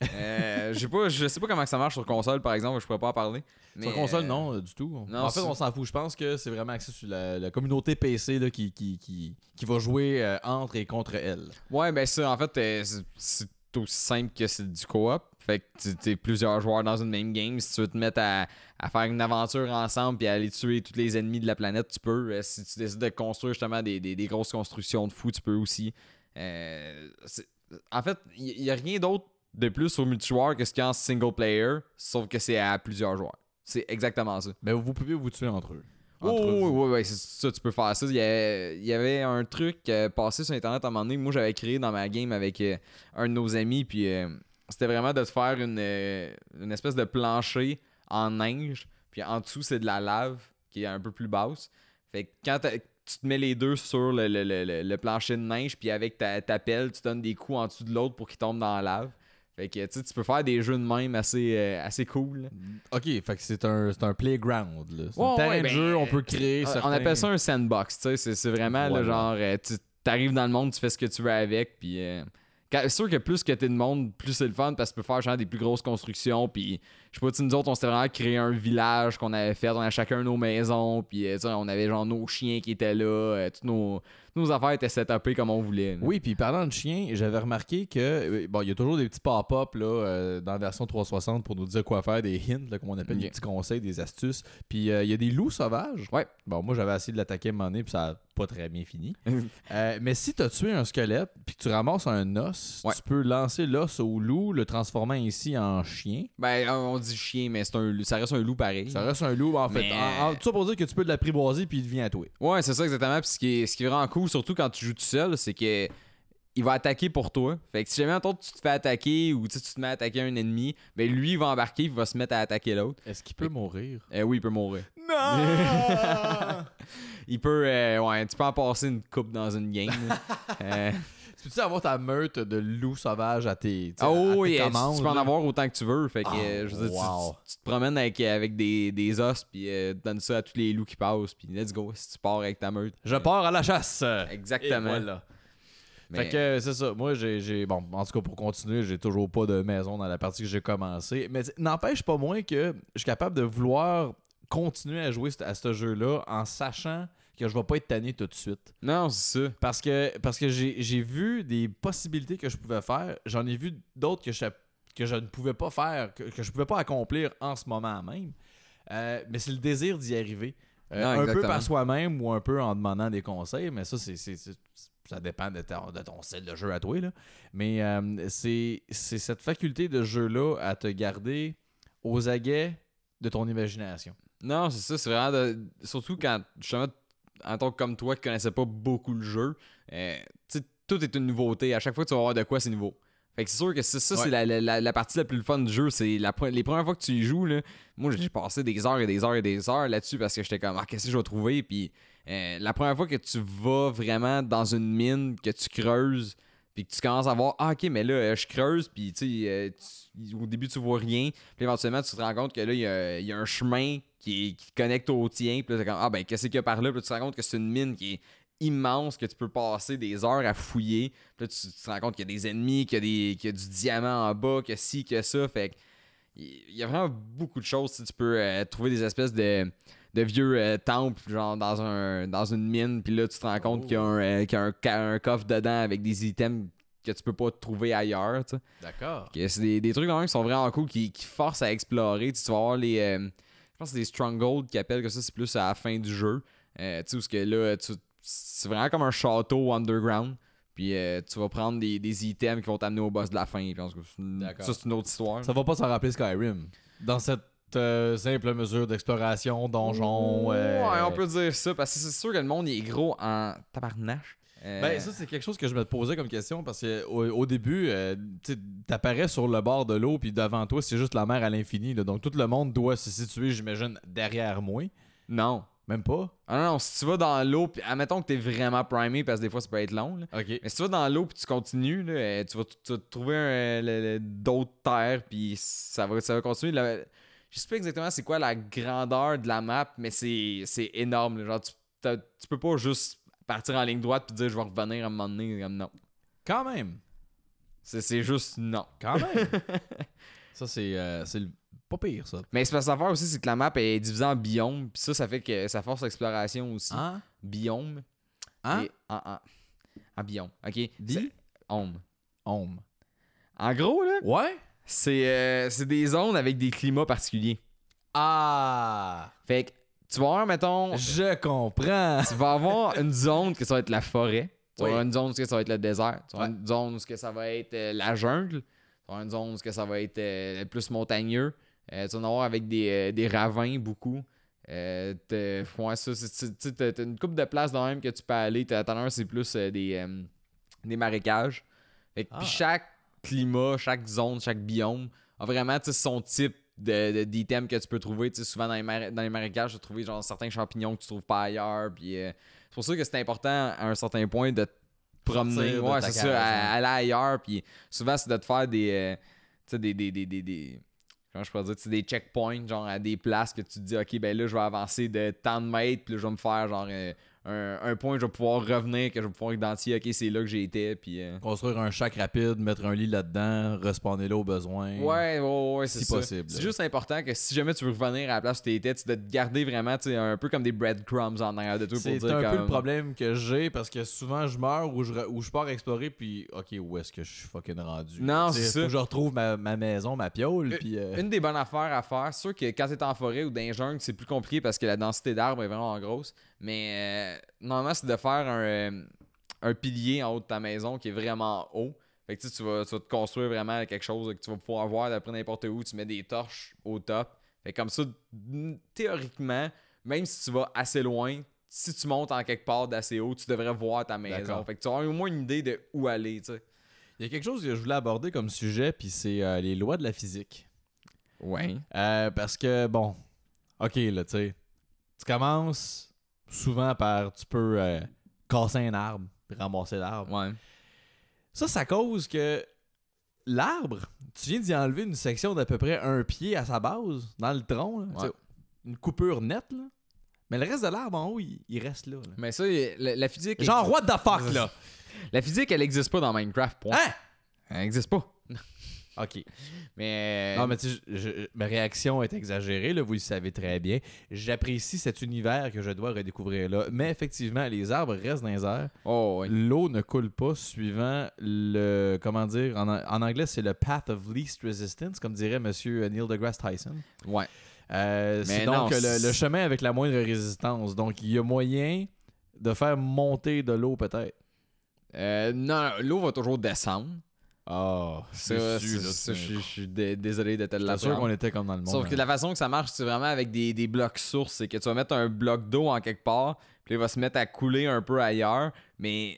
Euh, j'ai pas, je sais pas comment ça marche sur console, par exemple, je pourrais pas en parler. Mais, Sur console, euh, non, euh, du tout. non, en fait, c'est- on s'en fout. Je pense que c'est vraiment axé sur la, la communauté P C là, qui, qui, qui, qui va jouer euh, entre et contre elle. Ouais, ben ça, en fait, euh, c'est- c'est aussi simple que c'est du co-op. Fait que tu- t'es plusieurs joueurs dans une même game. Si tu veux te mettre à, à faire une aventure ensemble puis à aller tuer tous les ennemis de la planète, tu peux. Euh, si tu décides de construire justement des, des, des grosses constructions de fou, tu peux aussi. Euh, c'est- en fait, il n'y a rien d'autre de plus au multijoueur que ce qu'il y a en single player, sauf que c'est à plusieurs joueurs. C'est exactement ça. Mais vous pouvez vous tuer entre eux. Entre Oh, vous. oui, oui, oui, c'est ça, tu peux faire ça. Il y, a- il y avait un truc euh, passé sur Internet à un moment donné. Moi, j'avais créé dans ma game avec euh, un de nos amis. Puis euh, c'était vraiment de se faire une, euh, une espèce de plancher en neige. Puis en dessous, c'est de la lave qui est un peu plus basse. Fait que quand t'as- tu te mets les deux sur le, le- le- le- le plancher de neige, puis avec ta, ta pelle, tu donnes des coups en dessous de l'autre pour qu'il tombe dans la lave. Fait que tu sais, tu peux faire des jeux de même assez, euh, assez cool. là. Ok, fait que c'est un, c'est un playground. là. C'est un Ouais, terrain ouais, de ben, jeu, on peut créer. On, certains... on appelle ça un sandbox, tu sais, c'est, c'est vraiment Voilà. le genre, euh, tu t'arrives dans le monde, tu fais ce que tu veux avec, puis euh, quand- c'est sûr que plus que t'es de monde, plus c'est le fun, parce que tu peux faire genre des plus grosses constructions, puis je sais pas, tu sais, nous autres, on s'était vraiment créé un village qu'on avait fait, on avait chacun nos maisons, puis euh, tu sais, on avait genre nos chiens qui étaient là, euh, toutes nos, toutes nos affaires étaient setupées comme on voulait. là. Oui, puis parlant de chiens, j'avais remarqué que euh, bon, il y a toujours des petits pop-up là, euh, dans la version trois cent soixante pour nous dire quoi faire, des hints, là, comme on appelle, Ok. des petits conseils, des astuces. Puis euh, il y a des loups sauvages. Ouais. Bon, moi j'avais essayé de l'attaquer à un moment donné, puis ça a pas très bien fini. Euh, mais si tu as tué un squelette, puis que tu ramasses un os, Ouais. tu peux lancer l'os au loup, le transformant ici en chien. Ben, on dit chien, mais c'est un, ça reste un loup pareil. Ça reste un loup, en fait. Mais- En- en- tout ça pour dire que tu peux l'apprivoiser, puis il devient à toi. Ouais, c'est ça exactement. Puis ce qui est, ce qui est vraiment cool, surtout quand tu joues tout seul, c'est que il va attaquer pour toi. Fait que si jamais toi, tu te fais attaquer ou tu sais, tu te mets à attaquer un ennemi, ben lui il va embarquer, il va se mettre à attaquer l'autre. Est-ce qu'il peut mourir? Euh, oui, il peut mourir. Non! Il peut, euh, ouais, tu peux en passer une coupe dans une game. là. Euh, Tu peux-tu avoir ta meute de loups sauvages à tes, tu sais, Ah à oh, tes oui, euh, commandes, tu peux en là? avoir autant que tu veux. Fait que, Ah, euh, je veux dire, tu- wow. tu, tu te promènes avec, avec des, des os, puis euh, tu donnes ça à tous les loups qui passent, puis let's go, si tu pars avec ta meute. Je pars à la chasse. Exactement. Et voilà. Mais- Fait que euh, c'est ça. Moi, j'ai, j'ai. Bon, en tout cas, pour continuer, j'ai toujours pas de maison dans la partie que j'ai commencé. Mais t- n'empêche pas moins que je suis capable de vouloir continuer à jouer à ce jeu-là en sachant que je vais pas être tanné tout de suite. Non, c'est ça. Parce que, parce que j'ai, j'ai vu des possibilités que je pouvais faire. J'en ai vu d'autres que je, que je ne pouvais pas faire, que, que je pouvais pas accomplir en ce moment même. Euh, mais c'est le désir d'y arriver. Euh, Non, un peu exactement. par soi-même ou un peu en demandant des conseils, mais ça, c'est, c'est- c'est- ça dépend de, ta- de ton style de jeu à toi. Là. Mais euh, c'est, c'est cette faculté de jeu-là à te garder aux aguets de ton imagination. Non, c'est ça, c'est vraiment de- surtout quand justement en tant que comme toi qui connaissais pas beaucoup le jeu, euh, tu sais, tout est une nouveauté. À chaque fois que tu vas voir de quoi, c'est nouveau. Fait que c'est sûr que c'est ça, Ouais. c'est la, la- la- la partie la plus fun du jeu. C'est la, pre- les premières fois que tu y joues, là, moi j'ai passé des heures et des heures et des heures là-dessus parce que j'étais comme ah, qu'est-ce que je vais trouver? Puis euh, la première fois que tu vas vraiment dans une mine, que tu creuses, puis que tu commences à voir ah ok mais là euh, je creuse, puis tu sais euh, tu- au début tu vois rien, puis éventuellement tu te rends compte que là il y a, il y a un chemin qui, est- qui te connecte au tien, puis là t'es comme ah ben qu'est-ce qu'il y a par là, puis là, tu te rends compte que c'est une mine qui est immense, que tu peux passer des heures à fouiller, puis là tu, tu te rends compte qu'il y a des ennemis, qu'il y a, des, qu'il y a du diamant en bas, que ci, que ça, fait que il y a vraiment beaucoup de choses. Tu sais, tu peux euh, trouver des espèces de, de vieux euh, temples, genre dans, un, dans une mine, puis là tu te rends compte Oh. qu'il y a, un, euh, qu'il y a un, ca- un coffre dedans avec des items que tu peux pas trouver ailleurs. Tu sais. D'accord. Que c'est des, des trucs quand même qui sont vraiment cool, qui, qui forcent à explorer. Tu sais, tu vas avoir les. euh, je pense que c'est des Stronghold qui appellent que ça, c'est plus à la fin du jeu. Euh, tu sais, où ce que là, tu- c'est vraiment comme un château underground. Puis euh, tu vas prendre des, des items qui vont t'amener au boss de la fin. Puis en tout cas, c'est une- D'accord. ça, c'est une autre histoire. Ça va pas s'en rappeler Skyrim. Dans cette euh, simple mesure d'exploration, donjon. euh, Ouais, on peut dire ça, parce que c'est sûr que le monde il est gros en tabarnache. Euh, Ben, ça, c'est quelque chose que je me posais comme question parce que au, au début, euh, tu t'apparais sur le bord de l'eau, puis devant toi, c'est juste la mer à l'infini. là. Donc, tout le monde doit se situer, j'imagine, derrière moi. non. Même pas. Ah non, non, si tu vas dans l'eau, puis admettons que t'es vraiment primé, parce que des fois ça peut être long, là. OK. Mais si tu vas dans l'eau puis tu continues, là, euh, tu, vas, tu vas trouver un- le- le- d'autres terres, puis ça va, ça va continuer. La- je sais pas exactement c'est quoi la grandeur de la map, mais c'est, c'est énorme. là. Genre, tu, t'as- tu peux pas juste partir en ligne droite puis dire je vais revenir à un moment donné. Comme non. Quand même. C'est, c'est juste non. Quand même. Ça, c'est, euh, c'est le... pas pire, ça. Mais c'est parce que l'affaire aussi, c'est que la map est divisée en biomes. Puis ça, ça fait que ça force l'exploration aussi. Hein? Biome. Hein? Et en, en, en biome. OK. Bi? C'est- Home. Home. En gros, là, Ouais? c'est, euh, c'est des zones avec des climats particuliers. Ah! Fait que tu vas avoir, mettons, Je comprends. tu vas avoir une zone que ça va être la forêt. Tu vas Oui. avoir une zone où ça va être le désert. Tu vas avoir Ouais. une zone où ça va être euh, la jungle. Tu vas avoir une zone où ça va être euh, plus montagneux. Euh, tu vas en avoir avec des, euh, des ravins beaucoup. Euh, t'as, ouais, ça, c'est, c'est- tu sais, t'as, t'as une couple de places dans même que tu peux aller. T'as, t'en as un, c'est plus euh, des, euh, des marécages. Fait que, Ah. Puis chaque climat, chaque zone, chaque biome a vraiment tu sais, son type de, de- d'items que tu peux trouver. Tu sais, souvent dans les, mar- dans les marécages, tu vas trouver genre, certains champignons que tu trouves pas ailleurs. Puis, euh, c'est pour ça que c'est important à un certain point de te promener. Sortir de Ouais, ta c'est ça, cage, à- aller ailleurs. Puis souvent, c'est de te faire des. euh, tu sais, des, des, des, des, des- comment je peux dire, tu sais, des checkpoints, genre à des places que tu te dis, ok, ben là, je vais avancer de tant de mètres, puis là, je vais me faire genre euh, un, un point, je vais pouvoir revenir, que je vais pouvoir identifier, ok, c'est là que j'ai été, puis. euh, Construire un shack rapide, mettre un lit là-dedans, respawner là au besoin. Ouais, ouais, ouais, c'est Si ça. possible, C'est là. juste important que si jamais tu veux revenir à la place où tu étais, tu dois te garder vraiment, tu sais, un peu comme des breadcrumbs en arrière de toi pour C'est dire un peu comme- le problème que j'ai parce que souvent je meurs ou je, re- ou je pars explorer puis ok, où est-ce que je suis fucking rendu? Non, Tu sais, c'est faut ça. que je retrouve ma, ma maison, ma piole Euh, puis euh, Une des bonnes affaires à faire, c'est sûr que quand t'es en forêt ou dans les jungles, c'est plus compliqué parce que la densité d'arbres est vraiment grosse. Mais euh, normalement, c'est de faire un, euh, un pilier en haut de ta maison qui est vraiment haut. Fait que tu sais, tu vas, tu vas te construire vraiment quelque chose que tu vas pouvoir voir d'après n'importe où. Tu mets des torches au top. Fait que comme ça, n- théoriquement, même si tu vas assez loin, si tu montes en quelque part d'assez haut, tu devrais voir ta maison. D'accord. Fait que tu as au moins une idée de où aller, tu sais. il y a quelque chose que je voulais aborder comme sujet puis c'est euh, les lois de la physique. Ouais. Euh, parce que bon, ok là, tu sais, tu commences souvent par tu peux euh, casser un arbre puis ramasser l'arbre. Ouais. Ça, ça cause que l'arbre, tu viens d'y enlever une section d'à peu près un pied à sa base, dans le tronc, là, tu sais, Ouais. une coupure nette, là. Mais le reste de l'arbre en haut, il, il reste là. là. Mais ça, la, la physique. Genre, what the fuck, là? La physique, elle existe pas dans Minecraft, point. Hein? Elle existe pas. Ok. Mais. Non, mais tu sais, je- je- ma réaction est exagérée, là, vous le savez très bien. J'apprécie cet univers que je dois redécouvrir là. Mais effectivement, les arbres restent dans les airs. Oh, ouais. L'eau ne coule pas suivant le. Comment dire? En, en anglais, c'est le path of least resistance, comme dirait monsieur Neil deGrasse Tyson. Ouais. Euh, c'est Mais donc non, le, c'est- le chemin avec la moindre résistance. Donc, il y a moyen de faire monter de l'eau, peut-être. Euh, non, l'eau va toujours descendre. Ah, Ça, c'est- ça, je suis- je suis dé- désolé de te C'est sûr l'apprendre. qu'on était comme dans le monde. Sauf que hein. la façon que ça marche, c'est vraiment avec des, des blocs sources. C'est que tu vas mettre un bloc d'eau en quelque part, puis il va se mettre à couler un peu ailleurs, mais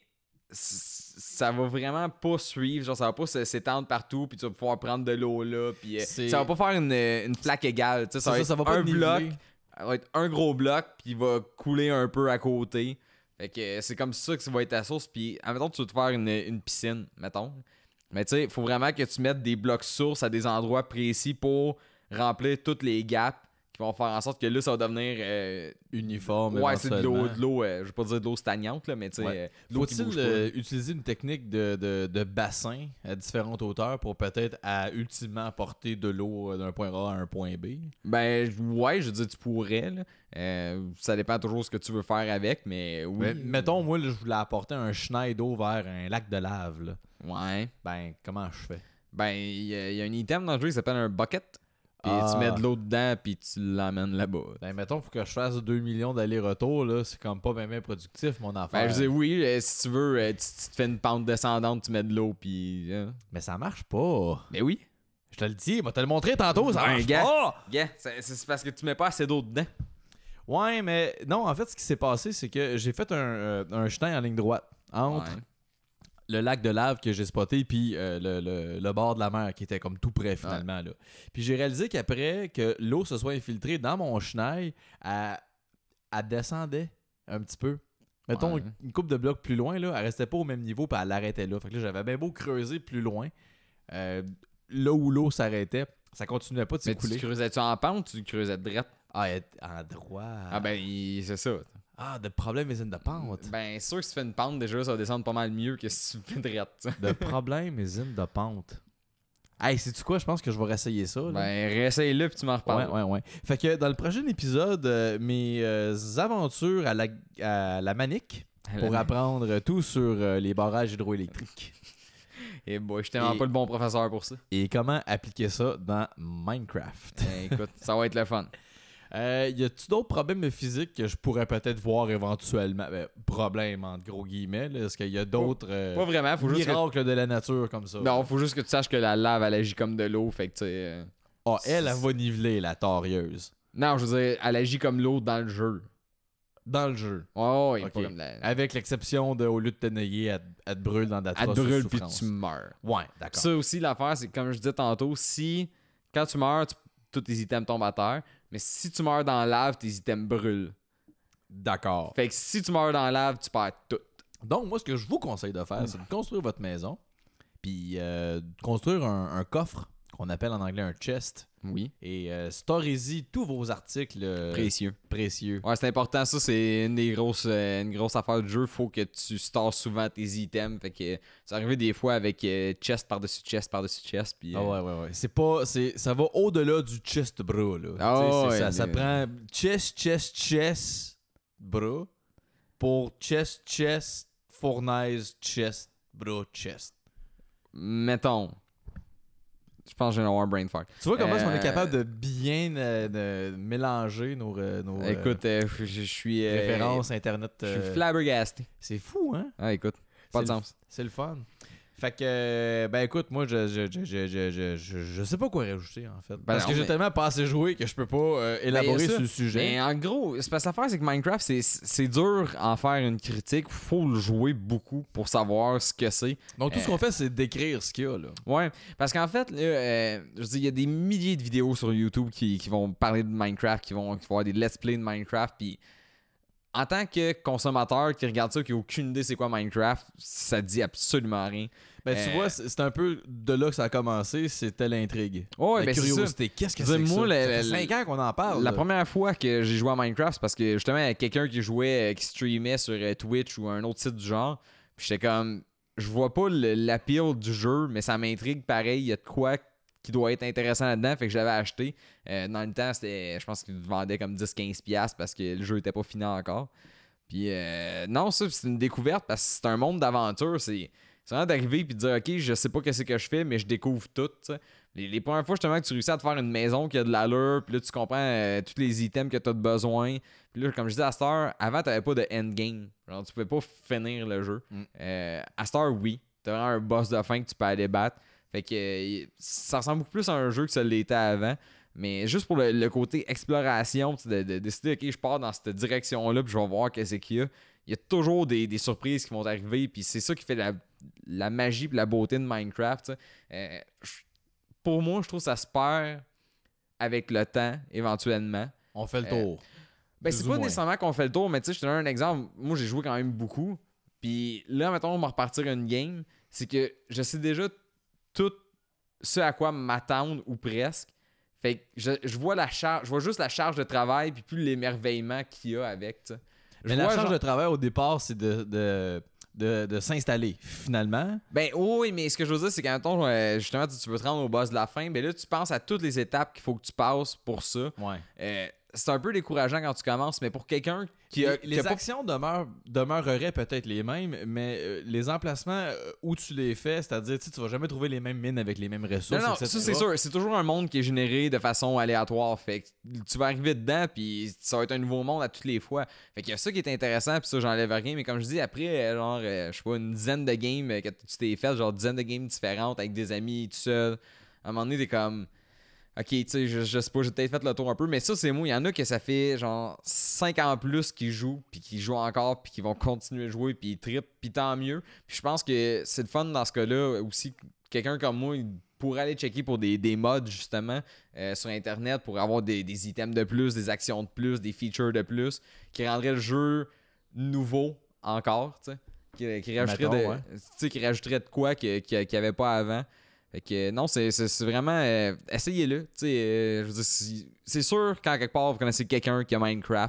c- ça va vraiment pas suivre. Genre, ça va pas s- s'étendre partout, puis tu vas pouvoir prendre de l'eau là, puis euh, C'est- ça va pas faire une, une flaque égale. Tu sais, ça, C'est va ça, être ça va pas un niveler. bloc, ça va être un gros bloc, puis il va couler un peu à côté. Fait que euh, c'est comme ça que ça va être ta source. Puis, admettons, tu veux te faire une, une piscine, mettons. Mais tu sais, il faut vraiment que tu mettes des blocs sources à des endroits précis pour remplir toutes les gaps qui vont faire en sorte que là, ça va devenir. euh, Uniforme. ouais, c'est de l'eau, éventuellement. de l'eau euh, je vais pas dire de l'eau stagnante, là, mais tu sais, Ouais. euh, de l'eau qui Faut-il bouge pas. euh, utiliser une technique de, de, de bassin à différentes hauteurs pour peut-être à ultimement porter de l'eau euh, d'un point A à un point B? Ben, ouais, je veux dire, tu pourrais, là. Euh, ça dépend toujours de ce que tu veux faire avec, mais oui. Mais, mettons, moi, là, je voulais apporter un chenil d'eau vers un lac de lave. Là. Ouais. Ben, comment je fais? Ben, il y, a- il y a un item dans le jeu qui s'appelle un bucket. Puis Ah. tu mets de l'eau dedans, puis tu l'emmènes là-bas. Ben, mettons, faut que je fasse deux millions d'allers-retours, là. C'est comme pas bien, bien productif, mon affaire. Ben, je dis oui, euh, si tu veux, euh, tu, tu te fais une pente descendante, tu mets de l'eau, puis. euh. Mais ça marche pas. Ben oui. Je te le dis, moi, te le montré tantôt, ça Ben, marche gars. pas! Yeah, c'est c'est parce que tu mets pas assez d'eau dedans. Ouais, mais non, en fait, ce qui s'est passé, c'est que j'ai fait un, euh, un chenil en ligne droite entre Ouais. le lac de lave que j'ai spoté puis euh, le, le- le bord de la mer qui était comme tout près finalement. Là. Puis j'ai réalisé qu'après que l'eau se soit infiltrée dans mon chenil, elle, elle descendait un petit peu. Mettons Ouais. une coupe de blocs plus loin, là, elle restait pas au même niveau puis elle arrêtait là. Fait que là, j'avais bien beau creuser plus loin. euh, là où l'eau s'arrêtait, ça continuait pas de Mais tu s'écouler. creusais-tu en pente ou tu creusais de droite? Ah, elle était en droit. Ah ben, il- c'est ça. Ah, the problem is in the pente. Ben, c'est sûr que si tu fais une pente, déjà, ça va descendre pas mal mieux que si tu fais droite. The problem is in the pente. Hey, sais-tu quoi? Je pense que je vais réessayer ça. Là. Ben, réessaye-le puis tu m'en reparles. Ouais, ouais, ouais. Fait que dans le prochain épisode, euh, mes euh, aventures à la, à la Manic pour La- apprendre tout sur euh, les barrages hydroélectriques. Et boy, je t'ai vraiment Et- pas le bon professeur pour ça. Et comment appliquer ça dans Minecraft. Ben, écoute, ça va être le fun. Euh, y a-tu d'autres problèmes physiques que je pourrais peut-être voir éventuellement? Ben, problèmes, entre gros guillemets. Là. Est-ce qu'il y a d'autres euh, Pas vraiment, faut juste que... miracles de la nature comme ça? Non, faut juste que tu saches que la lave, elle agit comme de l'eau, fait que tu sais... euh, Ah, elle, elle va niveler, la tarieuse. Non, je veux dire, elle agit comme l'eau dans le jeu. Dans le jeu. Oh, ouais, Ok. pas comme la... Avec l'exception de, au lieu de te nailler, elle, elle te brûle dans Elle d'atroces te brûle puis souffrances. tu meurs. Ouais, d'accord. Ça aussi, l'affaire, c'est que comme je disais tantôt, si quand tu meurs, tu- tous tes items tombent à terre, mais si tu meurs dans la lave, tes items brûlent. D'accord. Fait que si tu meurs dans la lave, tu perds tout. Donc, moi, ce que je vous conseille de faire, c'est de construire votre maison, puis euh, de construire un, un coffre, qu'on appelle en anglais un chest, Oui. et euh, storez-y tous vos articles euh, Précieux. précieux. Ouais, c'est important. Ça, c'est une des grosses, euh, une grosse affaire du jeu. Faut que tu stores souvent tes items. Fait que c'est arrivé des fois avec euh, chest par-dessus chest par-dessus chest. Puis, euh, Ah ouais, ouais, ouais. C'est pas, c'est, ça va au-delà du chest bras, là. Ah Tu sais, c'est ouais, ça, ça les- prend chest, chest, chest, bras, pour chest, chest, fournaise, chest, bras, chest. mettons. Je pense que j'ai un brain fart. Tu vois comment est-ce qu'on Euh, est capable de bien euh, de mélanger nos, euh, nos euh, Écoute, euh, je je suis. euh, références internet. Je euh, suis flabbergasté. c'est fou, hein? Ah, écoute, pas de C'est le- sens. C'est le fun. Fait que, euh, ben écoute, moi, je, je, je, je, je, je, je, je sais pas quoi rajouter, en fait. Parce non, que j'ai mais- tellement pas assez joué que je peux pas euh, élaborer Ben, y a ça. sur le sujet. Mais en gros, c'est parce que l'affaire, c'est que Minecraft, c'est, c'est dur en faire une critique. Faut le jouer beaucoup pour savoir ce que c'est. Donc, tout ce euh, qu'on fait, c'est décrire ce qu'il y a, là. Ouais, parce qu'en fait, là, euh, je veux dire, il y a des milliers de vidéos sur YouTube qui, qui vont parler de Minecraft, qui vont, qui vont avoir des let's play de Minecraft, puis en tant que consommateur qui regarde ça, qui n'a aucune idée c'est quoi Minecraft, ça dit absolument rien. Ben, tu Euh, vois, c'est c'est un peu de là que ça a commencé, c'était l'intrigue. Ouais, La ben, c'est ça. curiosité. Qu'est-ce que Je veux c'est que dire, ça? moi, Ça le- fait le- cinq ans qu'on en parle. La là. première fois que j'ai joué à Minecraft, c'est parce que justement, il y a quelqu'un qui jouait, euh, qui streamait sur euh, Twitch ou un autre site du genre. Puis j'étais comme, je vois pas le- l'appeal du jeu, mais ça m'intrigue pareil. Il y a de quoi qui doit être intéressant là-dedans. Fait que je l'avais acheté. Euh, dans le temps, c'était, je pense qu'il vendait comme dix à quinze piastres parce que le jeu était pas fini encore. Puis euh, non, ça, c'est une découverte parce que c'est un monde d'aventure. C'est c'est vraiment d'arriver et de dire, OK, je sais pas qu'est-ce que je fais, mais je découvre tout. t'sais. Les, les premières fois, justement, que tu réussis à te faire une maison qui a de l'allure, puis là, tu comprends euh, tous les items que tu as de besoin. Puis là, comme je disais à cette heure, avant, tu pas de endgame. Genre, tu pouvais pas finir le jeu. Mm. Euh, à cette heure, oui. Tu as vraiment un boss de fin que tu peux aller battre. Fait que euh, ça ressemble beaucoup plus à un jeu que ça l'était avant. Mais juste pour le, le côté exploration, tu sais, de, de décider, OK, je pars dans cette direction-là, puis je vais voir qu'est-ce qu'il y a. Il y a toujours des, des surprises qui vont arriver, puis c'est ça qui fait la, la magie et la beauté de Minecraft. tu sais. Euh, je- pour moi, je trouve que ça se perd avec le temps, éventuellement. On fait le Euh, tour. Ben, Plus c'est ou pas moins. nécessairement qu'on fait le tour, mais tu sais, je te donne un exemple. Moi, j'ai joué quand même beaucoup. Puis là, mettons, on va repartir une game. C'est que je sais déjà tout ce à quoi m'attendre ou presque. Fait que je, je vois la charge, je vois juste la charge de travail puis plus l'émerveillement qu'il y a avec, tu sais. Je Mais la vois charge genre- de travail au départ, c'est de, de, de, de s'installer. Finalement, Ben oui, mais ce que je veux dire, c'est quand mettons, euh, justement, tu tu veux te rendre au boss de la fin, ben là, tu penses à toutes les étapes qu'il faut que tu passes pour ça. ouais. Euh, c'est un peu décourageant quand tu commences, mais pour quelqu'un qui a, les qui les a pas- actions demeurent, demeureraient peut-être les mêmes, mais euh, les emplacements euh, où tu les fais, c'est-à-dire tu sais, tu vas jamais trouver les mêmes mines avec les mêmes Non, ressources, non, et cetera. ça c'est sûr. C'est toujours un monde qui est généré de façon aléatoire. Fait que tu vas arriver dedans, puis ça va être un nouveau monde à toutes les fois. Fait qu'il y a ça qui est intéressant, puis ça, j'enlève rien. Mais comme je dis, après, euh, genre, euh, je sais pas, une dizaine de games euh, que tu t'es fait, genre, dizaine de games différentes avec des amis, tout seul. À un moment donné, t'es comme. Ok, tu sais, je, je sais pas, j'ai peut-être fait le tour un peu, mais ça, c'est moi. Il y en a que ça fait genre cinq ans plus qui jouent, puis qui jouent encore, puis qui vont continuer de jouer, puis ils trippent, puis tant mieux. Puis je pense que c'est le fun dans ce cas-là aussi. Quelqu'un comme moi, il pourrait aller checker pour des, des mods, justement, euh, sur Internet pour avoir des, des items de plus, des actions de plus, des features de plus, qui rendraient le jeu nouveau encore, tu sais. Qui, qui rajouterait Mettons, de, ouais. tu sais, qui rajouterait de quoi qu'il n'y avait pas avant. Fait que non, c'est, c'est, c'est vraiment. euh, essayez-le. Tu sais, euh, je veux dire, si- c'est sûr, quand quelque part, vous connaissez quelqu'un qui a Minecraft,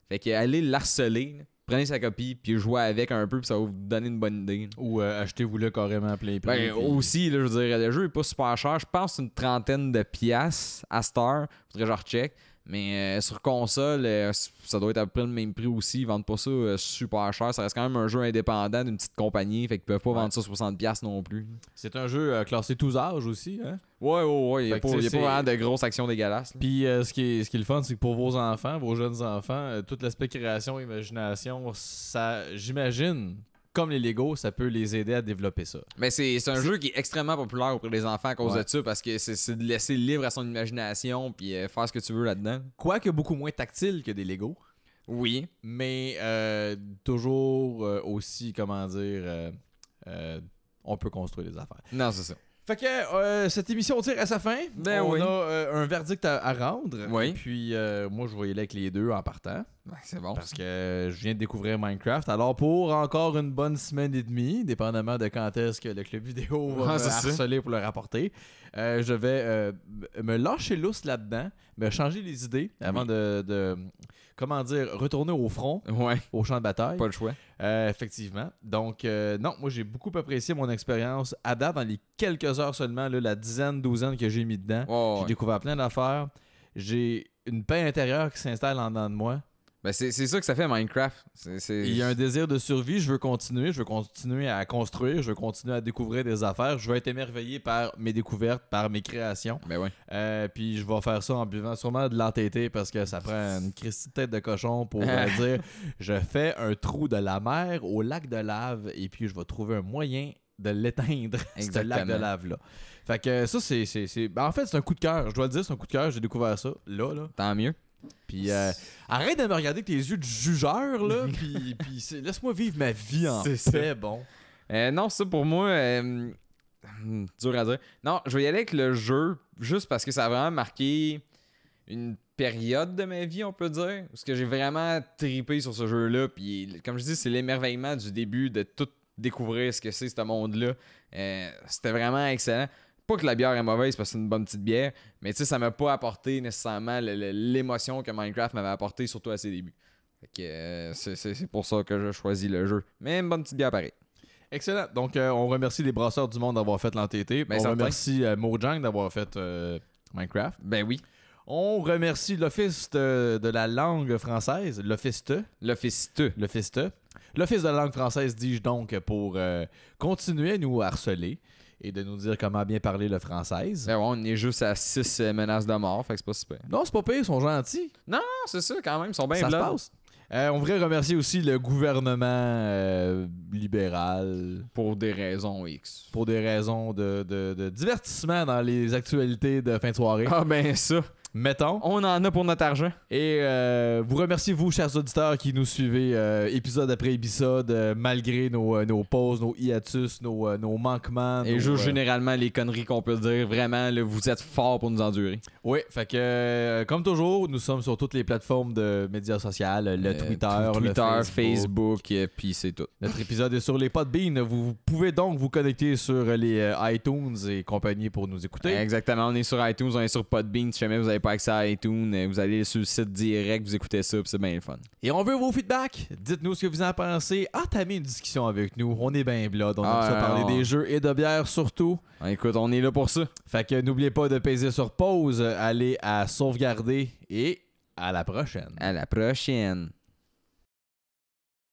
Fait que allez l'harceler, là. Prenez sa copie, puis jouez avec un peu, puis ça va vous donner une bonne idée. Ou euh, achetez-vous-le carrément plein prix. Ben, puis... aussi, là, je veux dire, le jeu est pas super cher. Je pense que c'est une trentaine de piastres à Star. Faudrait que je recheck. Mais euh, sur console, euh, ça doit être à peu près le même prix aussi. Ils vendent pas ça euh, super cher. Ça reste quand même un jeu indépendant d'une petite compagnie. Fait qu'ils peuvent pas ouais. vendre ça soixante piastres non plus. C'est un jeu euh, classé tous âges aussi, hein? Ouais, ouais, ouais. Il n'y a, pas, y a pas vraiment de grosses actions dégueulasses. Puis euh, ce, qui est, ce qui est le fun, c'est que pour vos enfants, vos jeunes enfants, euh, tout l'aspect création, imagination, ça, j'imagine... Comme les Lego, ça peut les aider à développer ça. Mais c'est, c'est un c'est... jeu qui est extrêmement populaire auprès des enfants à cause ouais. de ça, parce que c'est, c'est de laisser libre à son imagination puis euh, faire ce que tu veux là-dedans. Quoique beaucoup moins tactile que des Lego. Oui. Mais euh, toujours euh, aussi, comment dire, euh, euh, on peut construire des affaires. Non, c'est ça. Fait que euh, cette émission tire à sa fin. Ben on oui. a euh, un verdict à, à rendre. Oui. Et puis euh, moi, je vais y aller avec les deux en partant. Ben, c'est bon. Parce que je viens de découvrir Minecraft. Alors pour encore une bonne semaine et demie, dépendamment de quand est-ce que le club vidéo va ah, me harceler pour le rapporter, euh, je vais euh, me lâcher lousse là-dedans, me changer les idées avant oui. de, de, comment dire, retourner au front, ouais. au champ de bataille. Pas le choix. Euh, effectivement. Donc, euh, non, moi, j'ai beaucoup apprécié mon expérience à date dans les quelques heures seulement, là, la dizaine, douzaine que j'ai mis dedans. Oh, j'ai ouais. découvert plein d'affaires. J'ai une paix intérieure qui s'installe en dedans de moi. Ben c'est, c'est ça que ça fait Minecraft. C'est, c'est... Il y a un désir de survie, je veux continuer, je veux continuer à construire, je veux continuer à découvrir des affaires, je veux être émerveillé par mes découvertes, par mes créations. Ben ouais. Euh, puis je vais faire ça en buvant sûrement de l'A T T parce que ça prend une christie de tête de cochon pour euh, dire je fais un trou de la mer au lac de lave et puis je vais trouver un moyen de l'éteindre, ce lac de lave-là. Fait que ça, c'est... c'est, c'est... Ben, en fait, c'est un coup de cœur. Je dois le dire, c'est un coup de cœur. J'ai découvert ça, là. là. Tant mieux. Puis euh, arrête de me regarder avec tes yeux de jugeur, là. Puis, puis laisse-moi vivre ma vie en c'est paix, bon. Euh, non, ça, pour moi... Euh... dur à dire. Non, je vais y aller avec le jeu, juste parce que ça a vraiment marqué une période de ma vie, on peut dire. Parce que j'ai vraiment trippé sur ce jeu-là. Puis, comme je dis, c'est l'émerveillement du début de tout découvrir ce que c'est, ce monde-là. Euh, c'était vraiment excellent. Pas que la bière est mauvaise parce que c'est une bonne petite bière, mais tu sais, ça m'a pas apporté nécessairement le, le, l'émotion que Minecraft m'avait apporté, surtout à ses débuts. Fait que euh, c'est, c'est, c'est pour ça que je choisis le jeu. Mais une bonne petite bière pareil. Excellent. Donc, euh, on remercie les brasseurs du monde d'avoir fait l'N T T. Ben, on remercie euh, Mojang d'avoir fait euh, Minecraft. Ben oui. On remercie l'Office de, de la langue française, l'Office T. L'Office T. L'Office T. L'Office de la langue française, dis-je donc, pour euh, continuer à nous harceler et de nous dire comment bien parler le français. Ben ouais, on est juste à six menaces de mort, fait que c'est pas super. Non, c'est pas pire, ils sont gentils. Non, c'est ça quand même, ils sont bien ça blood. se passe. Euh, on voudrait remercier aussi le gouvernement euh, libéral. Pour des raisons X. Pour des raisons de, de, de divertissement dans les actualités de fin de soirée. Ah ben ça. Mettons. On en a pour notre argent. Et euh, vous remerciez, vous, chers auditeurs, qui nous suivez euh, épisode après épisode, euh, malgré nos, euh, nos pauses, nos hiatus, nos, euh, nos manquements. Et nos, juste euh... généralement les conneries qu'on peut dire. Vraiment, là, vous êtes forts pour nous endurer. Oui, fait que, euh, comme toujours, nous sommes sur toutes les plateformes de médias sociaux, le euh, Twitter, Twitter, le Facebook, Facebook euh, puis c'est tout. Notre épisode est sur les Podbean. Vous pouvez donc vous connecter sur les euh, iTunes et compagnie pour nous écouter. Exactement, on est sur iTunes, on est sur Podbean. Si jamais vous n'avez pas accès à iTunes, vous allez sur le site direct, vous écoutez ça, puis c'est bien le fun. Et on veut vos feedbacks. Dites-nous ce que vous en pensez. Entamez une discussion avec nous. On est bien blood. On aime ah, ça parler on... des jeux et de bière surtout. Ah, écoute, on est là pour ça. Fait que n'oubliez pas de peser sur pause, allez à sauvegarder et à la prochaine. À la prochaine.